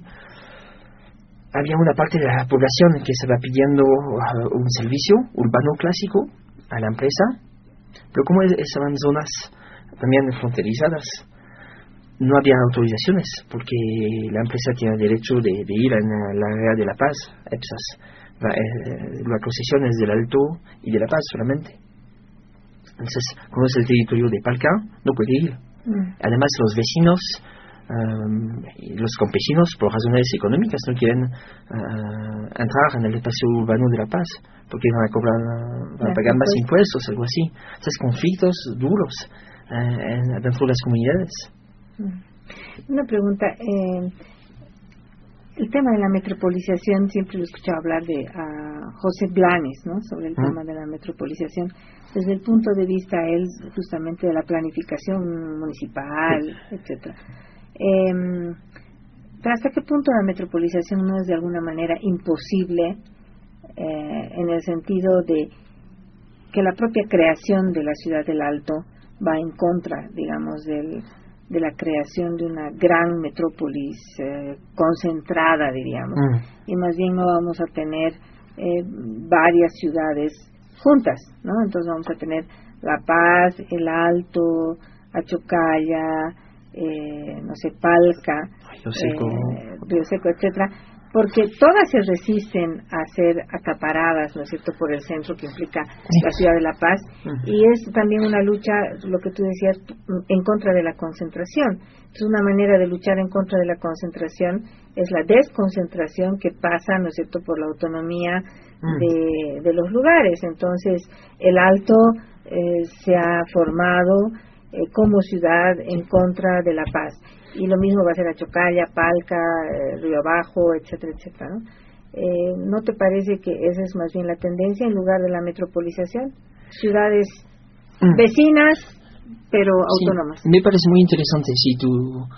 había una parte de la población que estaba pidiendo uh, un servicio urbano clásico a la empresa, pero como estaban zonas también fronterizadas, no había autorizaciones, porque la empresa tiene derecho de, de ir en la área de La Paz, EPSAS, eh, las concesiones del Alto y de La Paz solamente. Entonces, como es el territorio de Palca, no puede ir. Mm. Además, los vecinos um, y los campesinos, por razones económicas, no quieren uh, entrar en el espacio urbano de La Paz, porque van a cobrar, van a pagar más impuestos, algo así. Entonces, conflictos duros uh, en, dentro de las comunidades. Una pregunta, eh, el tema de la metropolización, siempre lo he escuchado hablar de uh, José Blanes, ¿no? Sobre el ¿Mm? tema de la metropolización, desde el punto de vista él justamente de la planificación municipal, sí. etcétera. Eh, ¿Hasta qué punto la metropolización no es de alguna manera imposible eh, en el sentido de que la propia creación de la ciudad del Alto va en contra, digamos, del de la creación de una gran metrópolis eh, concentrada, diríamos, mm. y más bien no vamos a tener eh, varias ciudades juntas, ¿no? Entonces vamos a tener La Paz, El Alto, Achocalla, eh, no sé, Palca, Río Seco, eh, Río Seco, etcétera, porque todas se resisten a ser acaparadas, ¿no es cierto?, por el centro que implica sí. la ciudad de La Paz, uh-huh. y es también una lucha, lo que tú decías, en contra de la concentración. Entonces, una manera de luchar en contra de la concentración es la desconcentración que pasa, ¿no es cierto?, por la autonomía uh-huh. de, de los lugares. Entonces, el Alto eh, se ha formado eh, como ciudad en contra de La Paz. Y lo mismo va a ser Achocalla, Palca, eh, Río Abajo, etcétera, etcétera, ¿no? Eh, ¿No te parece que esa es más bien la tendencia en lugar de la metropolización? Ciudades mm. vecinas, pero sí, autónomas. Me parece muy interesante, sí, tu,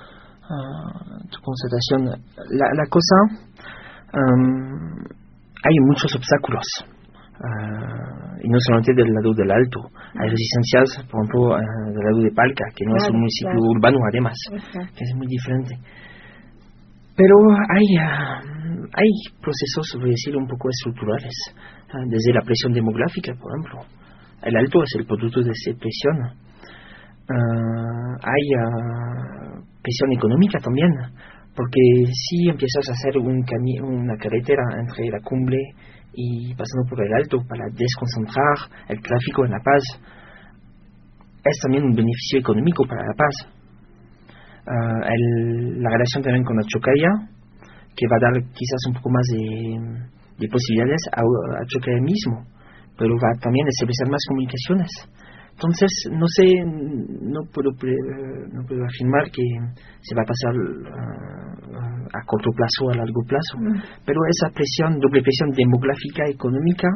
uh, tu constatación. La, la cosa, um, hay muchos obstáculos. Uh, y no solamente del lado del Alto, hay resistencias, por ejemplo, uh, del lado de Palca, que no claro, es un municipio claro. urbano además, claro. que es muy diferente. Pero hay uh, hay procesos, voy a decir, un poco estructurales, uh, desde la presión demográfica, por ejemplo. El Alto es el producto de esa presión. Uh, hay uh, presión económica también, porque si empiezas a hacer un cami- una carretera entre la cumbre y pasando por el Alto para desconcentrar el tráfico en La Paz, es también un beneficio económico para La Paz. Uh, el, la relación también con Achocalla, que va a dar quizás un poco más de, de posibilidades a, a Achocalla mismo, pero va también a establecer más comunicaciones. Entonces, no sé, no puedo, no puedo afirmar que se va a pasar uh, a corto plazo o a largo plazo, mm. pero esa presión, doble presión demográfica, económica,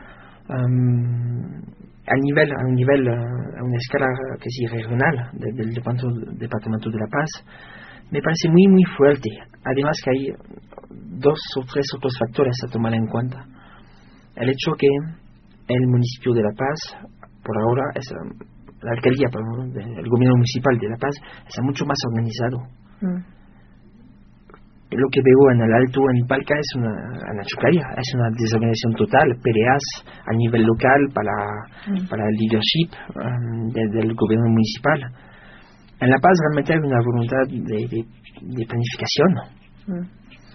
um, a nivel, a un nivel, uh, a una escala casi regional de, del departamento, departamento de La Paz, me parece muy, muy fuerte. Además que hay dos o tres otros factores a tomar en cuenta. El hecho que el municipio de La Paz, por ahora, es, la alcaldía, perdón, el gobierno municipal de La Paz está mucho más organizado. Mm. Lo que veo en el Alto, en Palca, es una, en Achocalla, es una desorganización total, peleas a nivel local para, mm. para el leadership um, de, del gobierno municipal. En La Paz realmente hay una voluntad de, de, de planificación. Mm.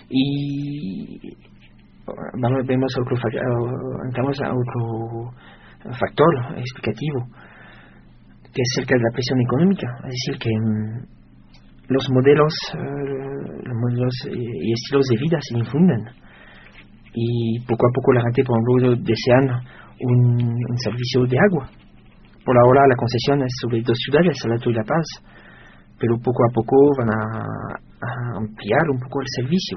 Y vamos, vemos otro, entramos a otro factor explicativo, que es cerca de la presión económica. Es decir, que um, los modelos, uh, los modelos y estilos de vida se infunden. Y poco a poco la gente, por ejemplo, desean un, un servicio de agua. Por ahora la concesión es sobre dos ciudades, El Alto y La Paz, pero poco a poco van a, a ampliar un poco el servicio.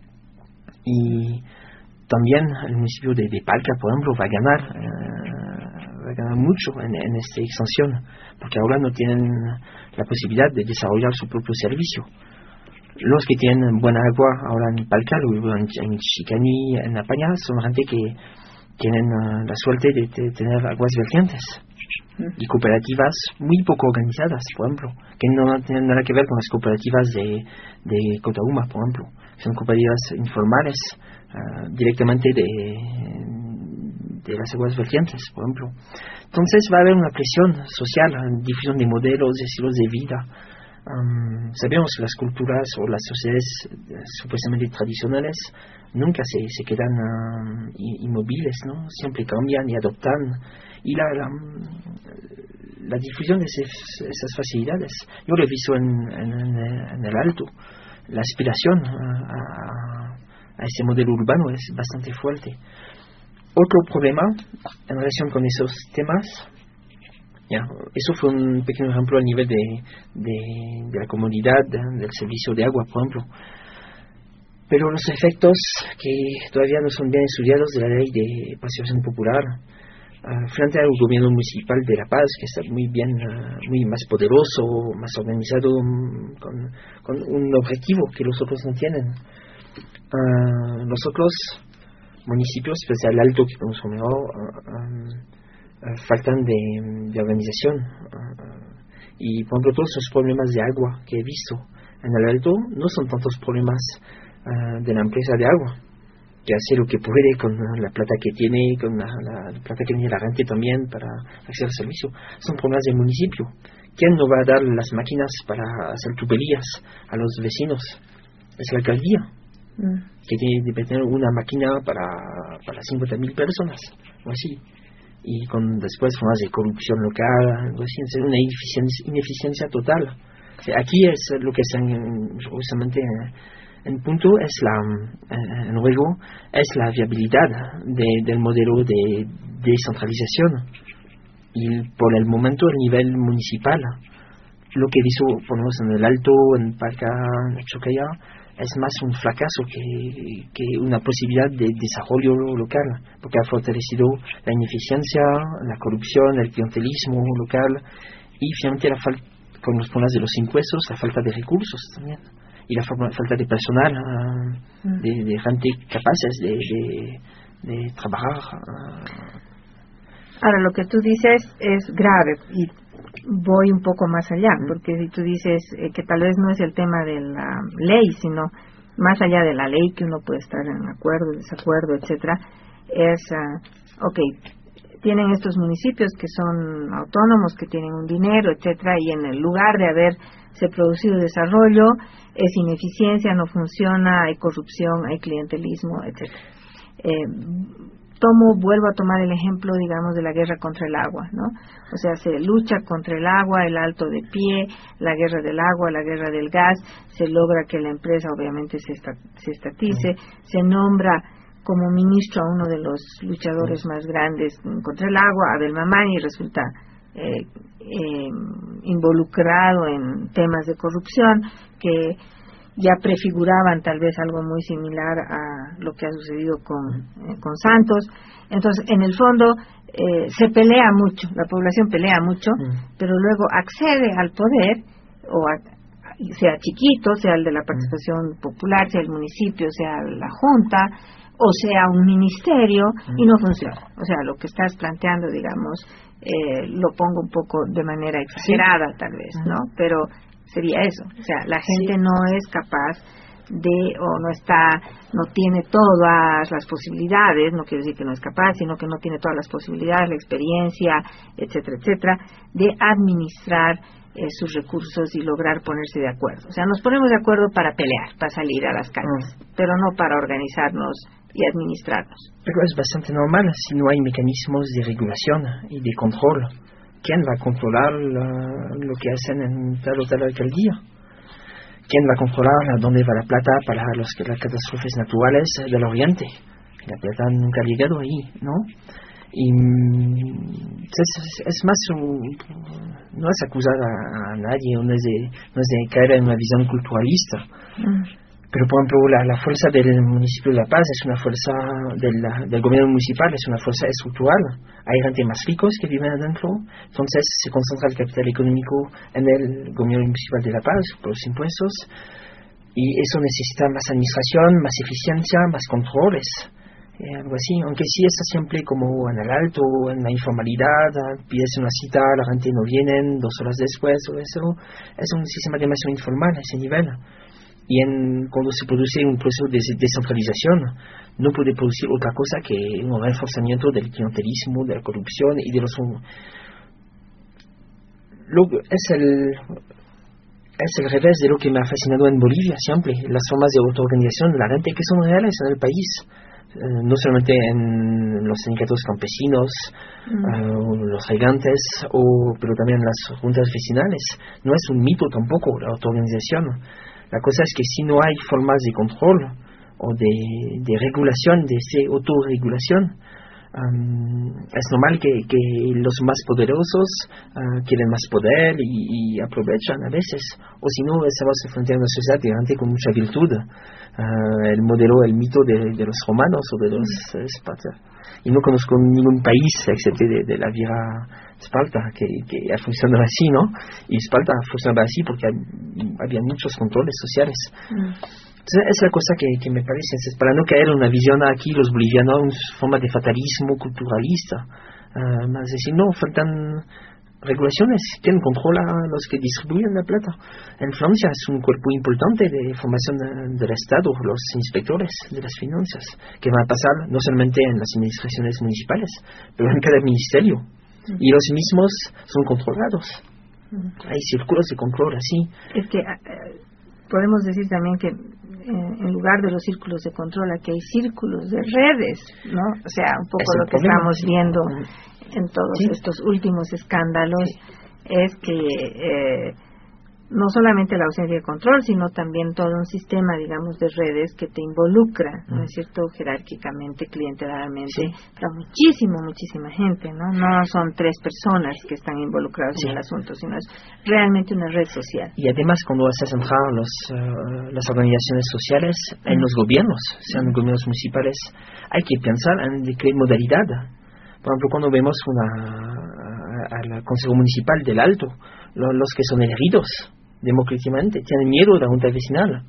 Y también el municipio de, de Palca, por ejemplo, va a ganar, eh, va a ganar mucho en, en esta extensión, porque ahora no tienen la posibilidad de desarrollar su propio servicio. Los que tienen buena agua ahora en Palca, en, en Chicani, en Apaña, son gente que tienen uh, la suerte de, de tener aguas vertientes y cooperativas muy poco organizadas, por ejemplo, que no tienen nada que ver con las cooperativas de, de Cotauma, por ejemplo. Son cooperativas informales, uh, directamente de, de las aguas vertientes, por ejemplo. Entonces va a haber una presión social, difusión de modelos, de estilos de vida. Um, sabemos que las culturas o las sociedades uh, supuestamente tradicionales nunca se, se quedan uh, inmóviles, ¿no? Siempre cambian y adoptan. Y la, la, la difusión de esas, esas facilidades, yo lo he visto en, en, en el Alto. La aspiración a, a, a ese modelo urbano es bastante fuerte. Otro problema en relación con esos temas, ya, eso fue un pequeño ejemplo a nivel de, de, de la comunidad, de, del servicio de agua, por ejemplo. Pero los efectos que todavía no son bien estudiados de la ley de participación popular, uh, frente al gobierno municipal de La Paz, que está muy bien, uh, muy más poderoso, más organizado, um, con, con un objetivo que los otros no tienen. Uh, los otros municipios, pues al Alto que conozco mejor, uh, um, uh, faltan de, de organización. Uh, y por ejemplo, todos los problemas de agua que he visto en el Alto no son tantos problemas Uh, de la empresa de agua, que hace lo que puede con uh, la plata que tiene, con la, la, la plata que tiene la gente también para hacer el servicio. Son problemas del municipio. ¿Quién no va a dar las máquinas para hacer tuberías a los vecinos? Es la alcaldía, mm. que tiene, debe tener una máquina para, para cincuenta mil personas, o así. Y con después formas de corrupción local, o así, es una ineficiencia, ineficiencia total. O sea, aquí es lo que están justamente en punto, es la, en juego, es la viabilidad de, del modelo de descentralización. Y por el momento, el nivel municipal, lo que hizo, por lo menos en el Alto, en Palca, en Chocaya, es más un fracaso que, que una posibilidad de desarrollo local, porque ha fortalecido la ineficiencia, la corrupción, el clientelismo local, y finalmente la falta, con los problemas de los impuestos, la falta de recursos también. Y la forma, falta de personal, uh, mm. de, de gente capaces de, de, de trabajar. Uh. Ahora, lo que tú dices es grave y voy un poco más allá, mm. porque si tú dices eh, que tal vez no es el tema de la ley, sino más allá de la ley, que uno puede estar en acuerdo, desacuerdo, etcétera, es, uh, ok, tienen estos municipios que son autónomos, que tienen un dinero, etcétera, y en el lugar de haberse producido desarrollo, es ineficiencia, no funciona, hay corrupción, hay clientelismo, etcétera. Eh, tomo, vuelvo a tomar el ejemplo, digamos, de la guerra contra el agua, ¿no? O sea, se lucha contra el agua, el Alto de pie, la guerra del agua, la guerra del gas, se logra que la empresa obviamente se, esta, se estatice, se nombra como ministro a uno de los luchadores más grandes contra el agua, Abel Mamani, resulta eh, eh, involucrado en temas de corrupción que ya prefiguraban tal vez algo muy similar a lo que ha sucedido con, eh, con Santos. Entonces, en el fondo, eh, se pelea mucho, la población pelea mucho, mm. pero luego accede al poder, o a, sea chiquito, sea el de la participación mm. popular, sea el municipio, sea la junta, o sea un ministerio, mm. y no funciona. O sea, lo que estás planteando, digamos, eh, lo pongo un poco de manera exagerada, sí. tal vez, ¿no? Pero sería eso. O sea, la gente sí. no es capaz de, o no está, no tiene todas las posibilidades, no quiero decir que no es capaz, sino que no tiene todas las posibilidades, la experiencia, etcétera, etcétera, de administrar eh, sus recursos y lograr ponerse de acuerdo. O sea, nos ponemos de acuerdo para pelear, para salir a las calles, mm. pero no para organizarnos y administrarnos. Pero es bastante normal si no hay mecanismos de regulación y de control. ¿Quién va a controlar la, lo que hacen en tal o tal alcaldía? ¿quién va a controlar dónde va la plata para los, las catástrofes naturales del Oriente? La plata nunca ha llegado ahí, ¿no? Y es, es, es más un, no es acusar a, a nadie, no es, de, no es de caer en una visión culturalista. Mm. Pero, por ejemplo, la, la fuerza del municipio de La Paz es una fuerza del, del gobierno municipal, es una fuerza estructural. Hay gente más ricos que viven adentro, entonces se concentra el capital económico en el gobierno municipal de La Paz, por los impuestos, y eso necesita más administración, más eficiencia, más controles, eh, algo así. Aunque sí está siempre como en el alto, en la informalidad, pides una cita, la gente no viene, dos horas después, o eso, es un sistema demasiado informal a ese nivel. Y en, cuando se produce un proceso de descentralización, no puede producir otra cosa que un reforzamiento del clientelismo, de la corrupción y de los... Lo, es, el, es el revés de lo que me ha fascinado en Bolivia siempre, las formas de autoorganización, la gente que son reales en el país, eh, no solamente en los sindicatos campesinos, mm. uh, los regantes, o, pero también en las juntas vecinales. No es un mito tampoco la autoorganización. La cosa es que si no hay formas de control o de, de regulación, de esa autorregulación, um, es normal que, que los más poderosos uh, quieren más poder y, y aprovechan a veces. O si no, estamos frente a una sociedad de gente con mucha virtud. Uh, el modelo, el mito de, de los romanos o de los uh, Esparta. Y no conozco ningún país, excepto de, de la Vieja Esparta, que, que ha funcionado así, ¿no? Y Esparta funcionaba así porque había muchos controles sociales. Mm. Entonces, es la cosa que, que me parece, es para no caer en una visión aquí, los bolivianos, una forma de fatalismo culturalista. Uh, más decir, no, faltan regulaciones. ¿Quién controla a los que distribuyen la plata? En Francia es un cuerpo importante de formación de, del Estado, los inspectores de las finanzas, que van a pasar no solamente en las administraciones municipales, pero en cada ministerio. Y los mismos son controlados. Hay círculos de control así. Es que eh, podemos decir también que eh, en lugar de los círculos de control, aquí hay círculos de redes, ¿no? O sea, un poco lo que problema. Estamos viendo en todos sí. estos últimos escándalos sí. es que eh, no solamente la ausencia de control, sino también todo un sistema, digamos, de redes que te involucra, ¿no es cierto?, jerárquicamente, clientelarmente, sí. para muchísima, muchísima gente, ¿no? No son tres personas que están involucradas sí. en el asunto, sino es realmente una red social. Y además, cuando haces entrar los, uh, las organizaciones sociales en mm. los gobiernos, sean mm. gobiernos municipales, hay que pensar en de qué modalidad. Por ejemplo, cuando vemos una, al Consejo Municipal del Alto, lo, los que son elegidos democráticamente tienen miedo de la junta vecinal.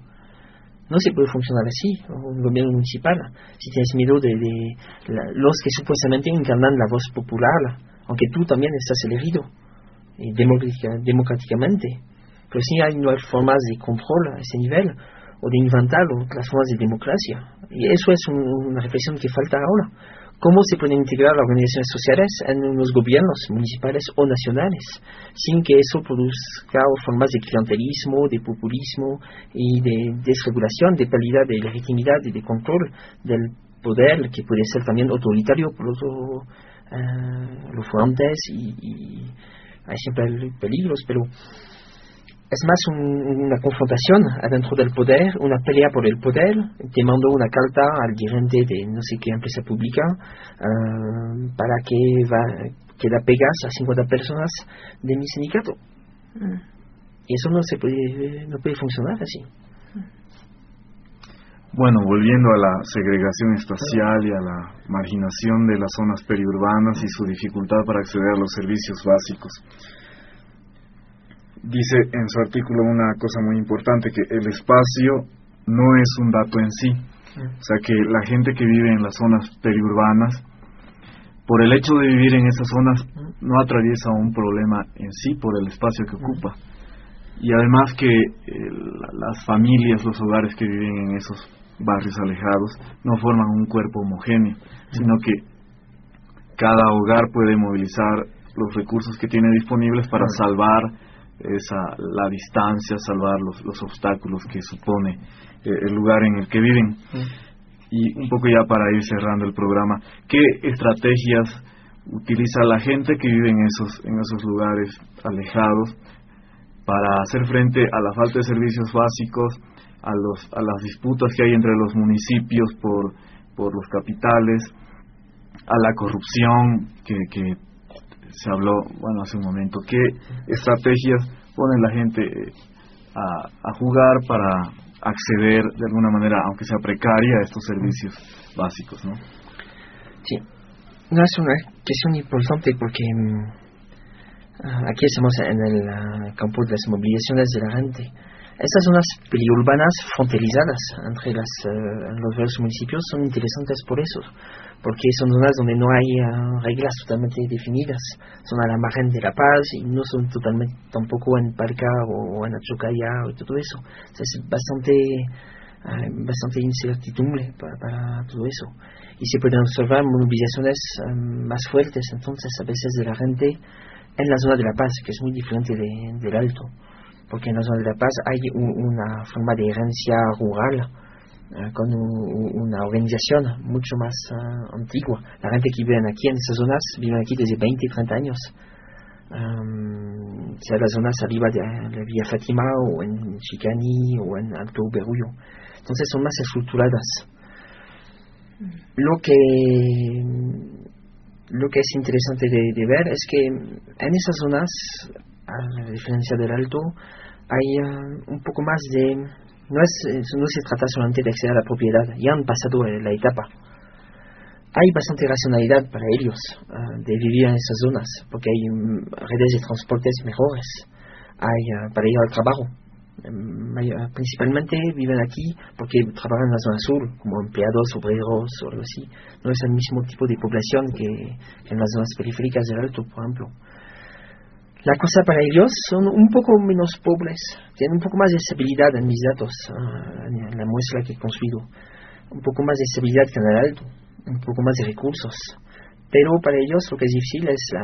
No se puede funcionar así, un gobierno municipal. Si tienes miedo de, de la, los que supuestamente encarnan la voz popular, aunque tú también estás elegido y democráticamente. Pero sí hay, no hay formas de control a ese nivel, o de inventar otras formas de democracia. Y eso es un, una reflexión que falta ahora. ¿Cómo se pueden integrar las organizaciones sociales en los gobiernos municipales o nacionales sin que eso produzca formas de clientelismo, de populismo y de desregulación, de pérdida de legitimidad y de control del poder, que puede ser también autoritario por los, uh, los fuertes y, y hay siempre peligros, pero es más un, una confrontación adentro del poder, una pelea por el poder. Te mando una carta al gerente de no sé qué empresa pública uh, para que, va, que la pegas a cincuenta personas de mi sindicato. Mm. Y eso no se puede, no puede funcionar así. Bueno, volviendo a la segregación espacial y a la marginación de las zonas periurbanas y su dificultad para acceder a los servicios básicos. Dice en su artículo una cosa muy importante, que el espacio no es un dato en sí. O sea, que la gente que vive en las zonas periurbanas, por el hecho de vivir en esas zonas, no atraviesa un problema en sí por el espacio que ocupa. Y además que eh, las familias, los hogares que viven en esos barrios alejados, no forman un cuerpo homogéneo, sino que cada hogar puede movilizar los recursos que tiene disponibles para salvar esa la distancia, salvar los, los obstáculos que supone eh, el lugar en el que viven. Sí. Y un poco ya para ir cerrando el programa, ¿qué estrategias utiliza la gente que vive en esos en esos lugares alejados para hacer frente a la falta de servicios básicos, a, los, a las disputas que hay entre los municipios por, por los capitales, a la corrupción que, que se habló, bueno, hace un momento. ¿Qué estrategias pone la gente a, a jugar para acceder de alguna manera, aunque sea precaria, a estos servicios básicos, ¿no? Sí, no es una cuestión importante porque uh, aquí estamos en el uh, campo de las movilizaciones de la gente. Estas zonas periurbanas fronterizadas entre las, uh, los varios municipios son interesantes por eso, porque son zonas donde no hay uh, reglas totalmente definidas, son a la margen de La Paz y no son totalmente tampoco en Palca o en Achocaya y todo eso. O sea, es bastante, uh, bastante incertidumbre para, para todo eso. Y se pueden observar movilizaciones um, más fuertes entonces a veces de la gente en la zona de La Paz, que es muy diferente de, del Alto, porque en la zona de La Paz hay un, una forma de herencia rural, uh, con un, una organización mucho más uh, antigua. La gente que vive aquí en esas zonas vive aquí desde veinte, treinta años, um, sea las zonas arriba de la Villa Fátima o en Chicani o en Alto Berullo. Entonces son más estructuradas. Lo que lo que es interesante de, de ver es que en esas zonas, a diferencia del Alto, hay uh, un poco más de... No, es, no se trata solamente de acceder a la propiedad, ya han pasado la etapa. Hay bastante racionalidad para ellos uh, de vivir en esas zonas, porque hay um, redes de transportes mejores, hay uh, para ir al trabajo. Um, uh, principalmente viven aquí porque trabajan en la zona sur, como empleados, obreros o algo así. No es el mismo tipo de población que, que en las zonas periféricas del Alto, por ejemplo. La cosa para ellos son un poco menos pobres, tienen un poco más de estabilidad en mis datos, uh, en la muestra que he construido, un poco más de estabilidad que en el Alto, un poco más de recursos, pero para ellos lo que es difícil es la,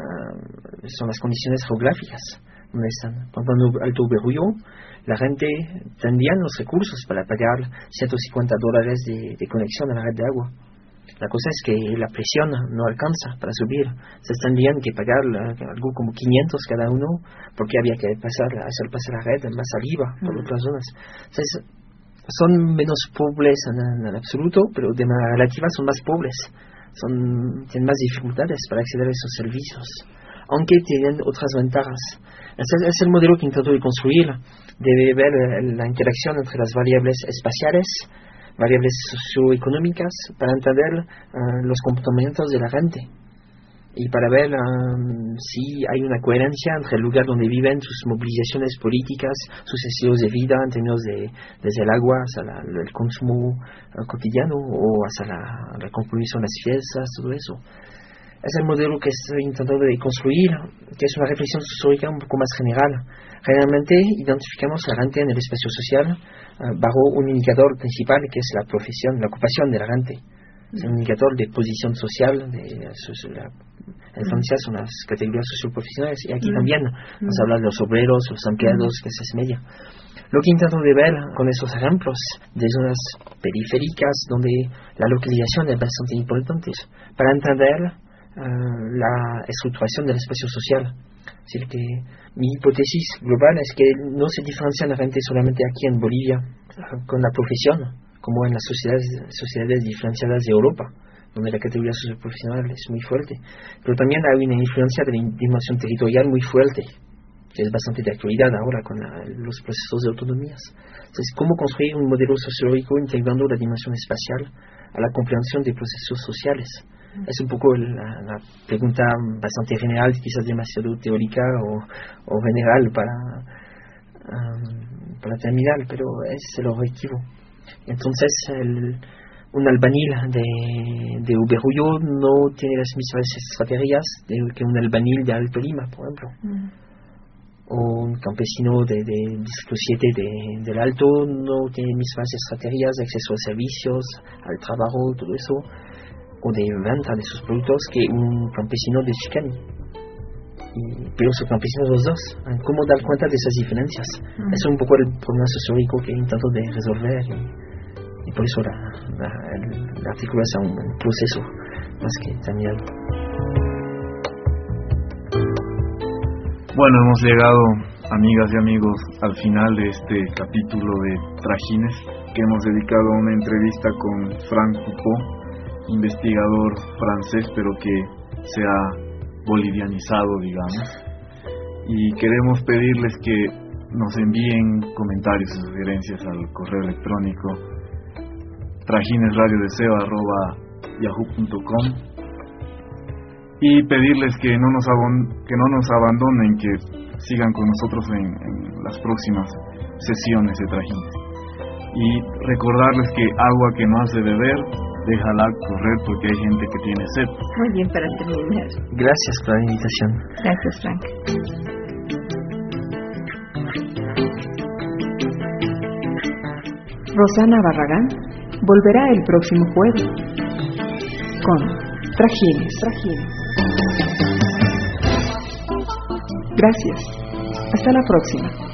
son las condiciones geográficas donde están. Por ejemplo, en Alto Berullo, la gente tendría los recursos para pagar ciento cincuenta dólares de, de conexión a la red de agua. La cosa es que la presión no alcanza para subir. Se tendrían que pagar algo como quinientos cada uno, porque había que pasar, hacer pasar la red más arriba por otras zonas. Entonces, son menos pobres en, en absoluto, pero de manera relativa son más pobres. Son, tienen más dificultades para acceder a esos servicios, aunque tienen otras ventajas. Ese es el modelo que intento de construir. Debe ver la interacción entre las variables espaciales, variables socioeconómicas, para entender uh, los comportamientos de la gente y para ver um, si hay una coherencia entre el lugar donde viven, sus movilizaciones políticas, sus estilos de vida en términos de desde el agua hasta la, el consumo uh, cotidiano o hasta la, la compromiso en las fiestas, todo eso. Es el modelo que estoy intentando de construir, que es una reflexión sociológica un poco más general. Generalmente identificamos la gente en el espacio social uh, bajo un indicador principal que es la profesión, la ocupación de la gente. Es un indicador de posición social, de la, en Francia son las categorías socioprofesionales, y aquí también nos habla de los obreros, los empleados, clases media. Lo que intento de ver con esos ejemplos de zonas periféricas donde la localización es bastante importante para entender Uh, la estructuración del espacio social. Es decir, que mi hipótesis global es que no se diferencia la gente solamente aquí en Bolivia uh, con la profesión, como en las sociedades, sociedades diferenciadas de Europa, donde la categoría socioprofesional es muy fuerte, pero también hay una influencia de la dimensión territorial muy fuerte, que es bastante de actualidad ahora con la, los procesos de autonomías. Entonces, ¿cómo construir un modelo sociológico integrando la dimensión espacial a la comprensión de procesos sociales? Es un poco la, la pregunta bastante general, quizás demasiado teórica o, o general para, um, para terminar, pero es el objetivo. Entonces, el, un albañil de, de Uberullo no tiene las mismas estrategias de, que un albañil de Alto Lima, por ejemplo. Mm. O un campesino de, de Distrito siete de, del Alto no tiene mismas estrategias de acceso a servicios, al trabajo, todo eso, o de venta de sus productos que un campesino de Chicani. Y, pero son campesinos los dos. ¿Cómo dar cuenta de esas diferencias? Mm. Es un poco el problema sociológico que intento de resolver y, y por eso la, la, el, el artículo es un, un proceso más que terminado. Bueno, hemos llegado amigas y amigos, al final de este capítulo de Trajines, que hemos dedicado a una entrevista con Franck Coupeau, investigador francés, pero que se ha bolivianizado, digamos. Y queremos pedirles que nos envíen comentarios y sugerencias al correo electrónico trajinesradiodeseo arroba yahoo punto com y pedirles que no nos abon- que no nos abandonen, que sigan con nosotros en, en las próximas sesiones de Trajines. Y recordarles que agua que no hace beber, déjala correr, porque hay gente que tiene sed. Muy bien, para terminar. Gracias por la invitación. Gracias, Frank. Rosana Barragán volverá el próximo jueves con Trajines. Trajines. Gracias. Hasta la próxima.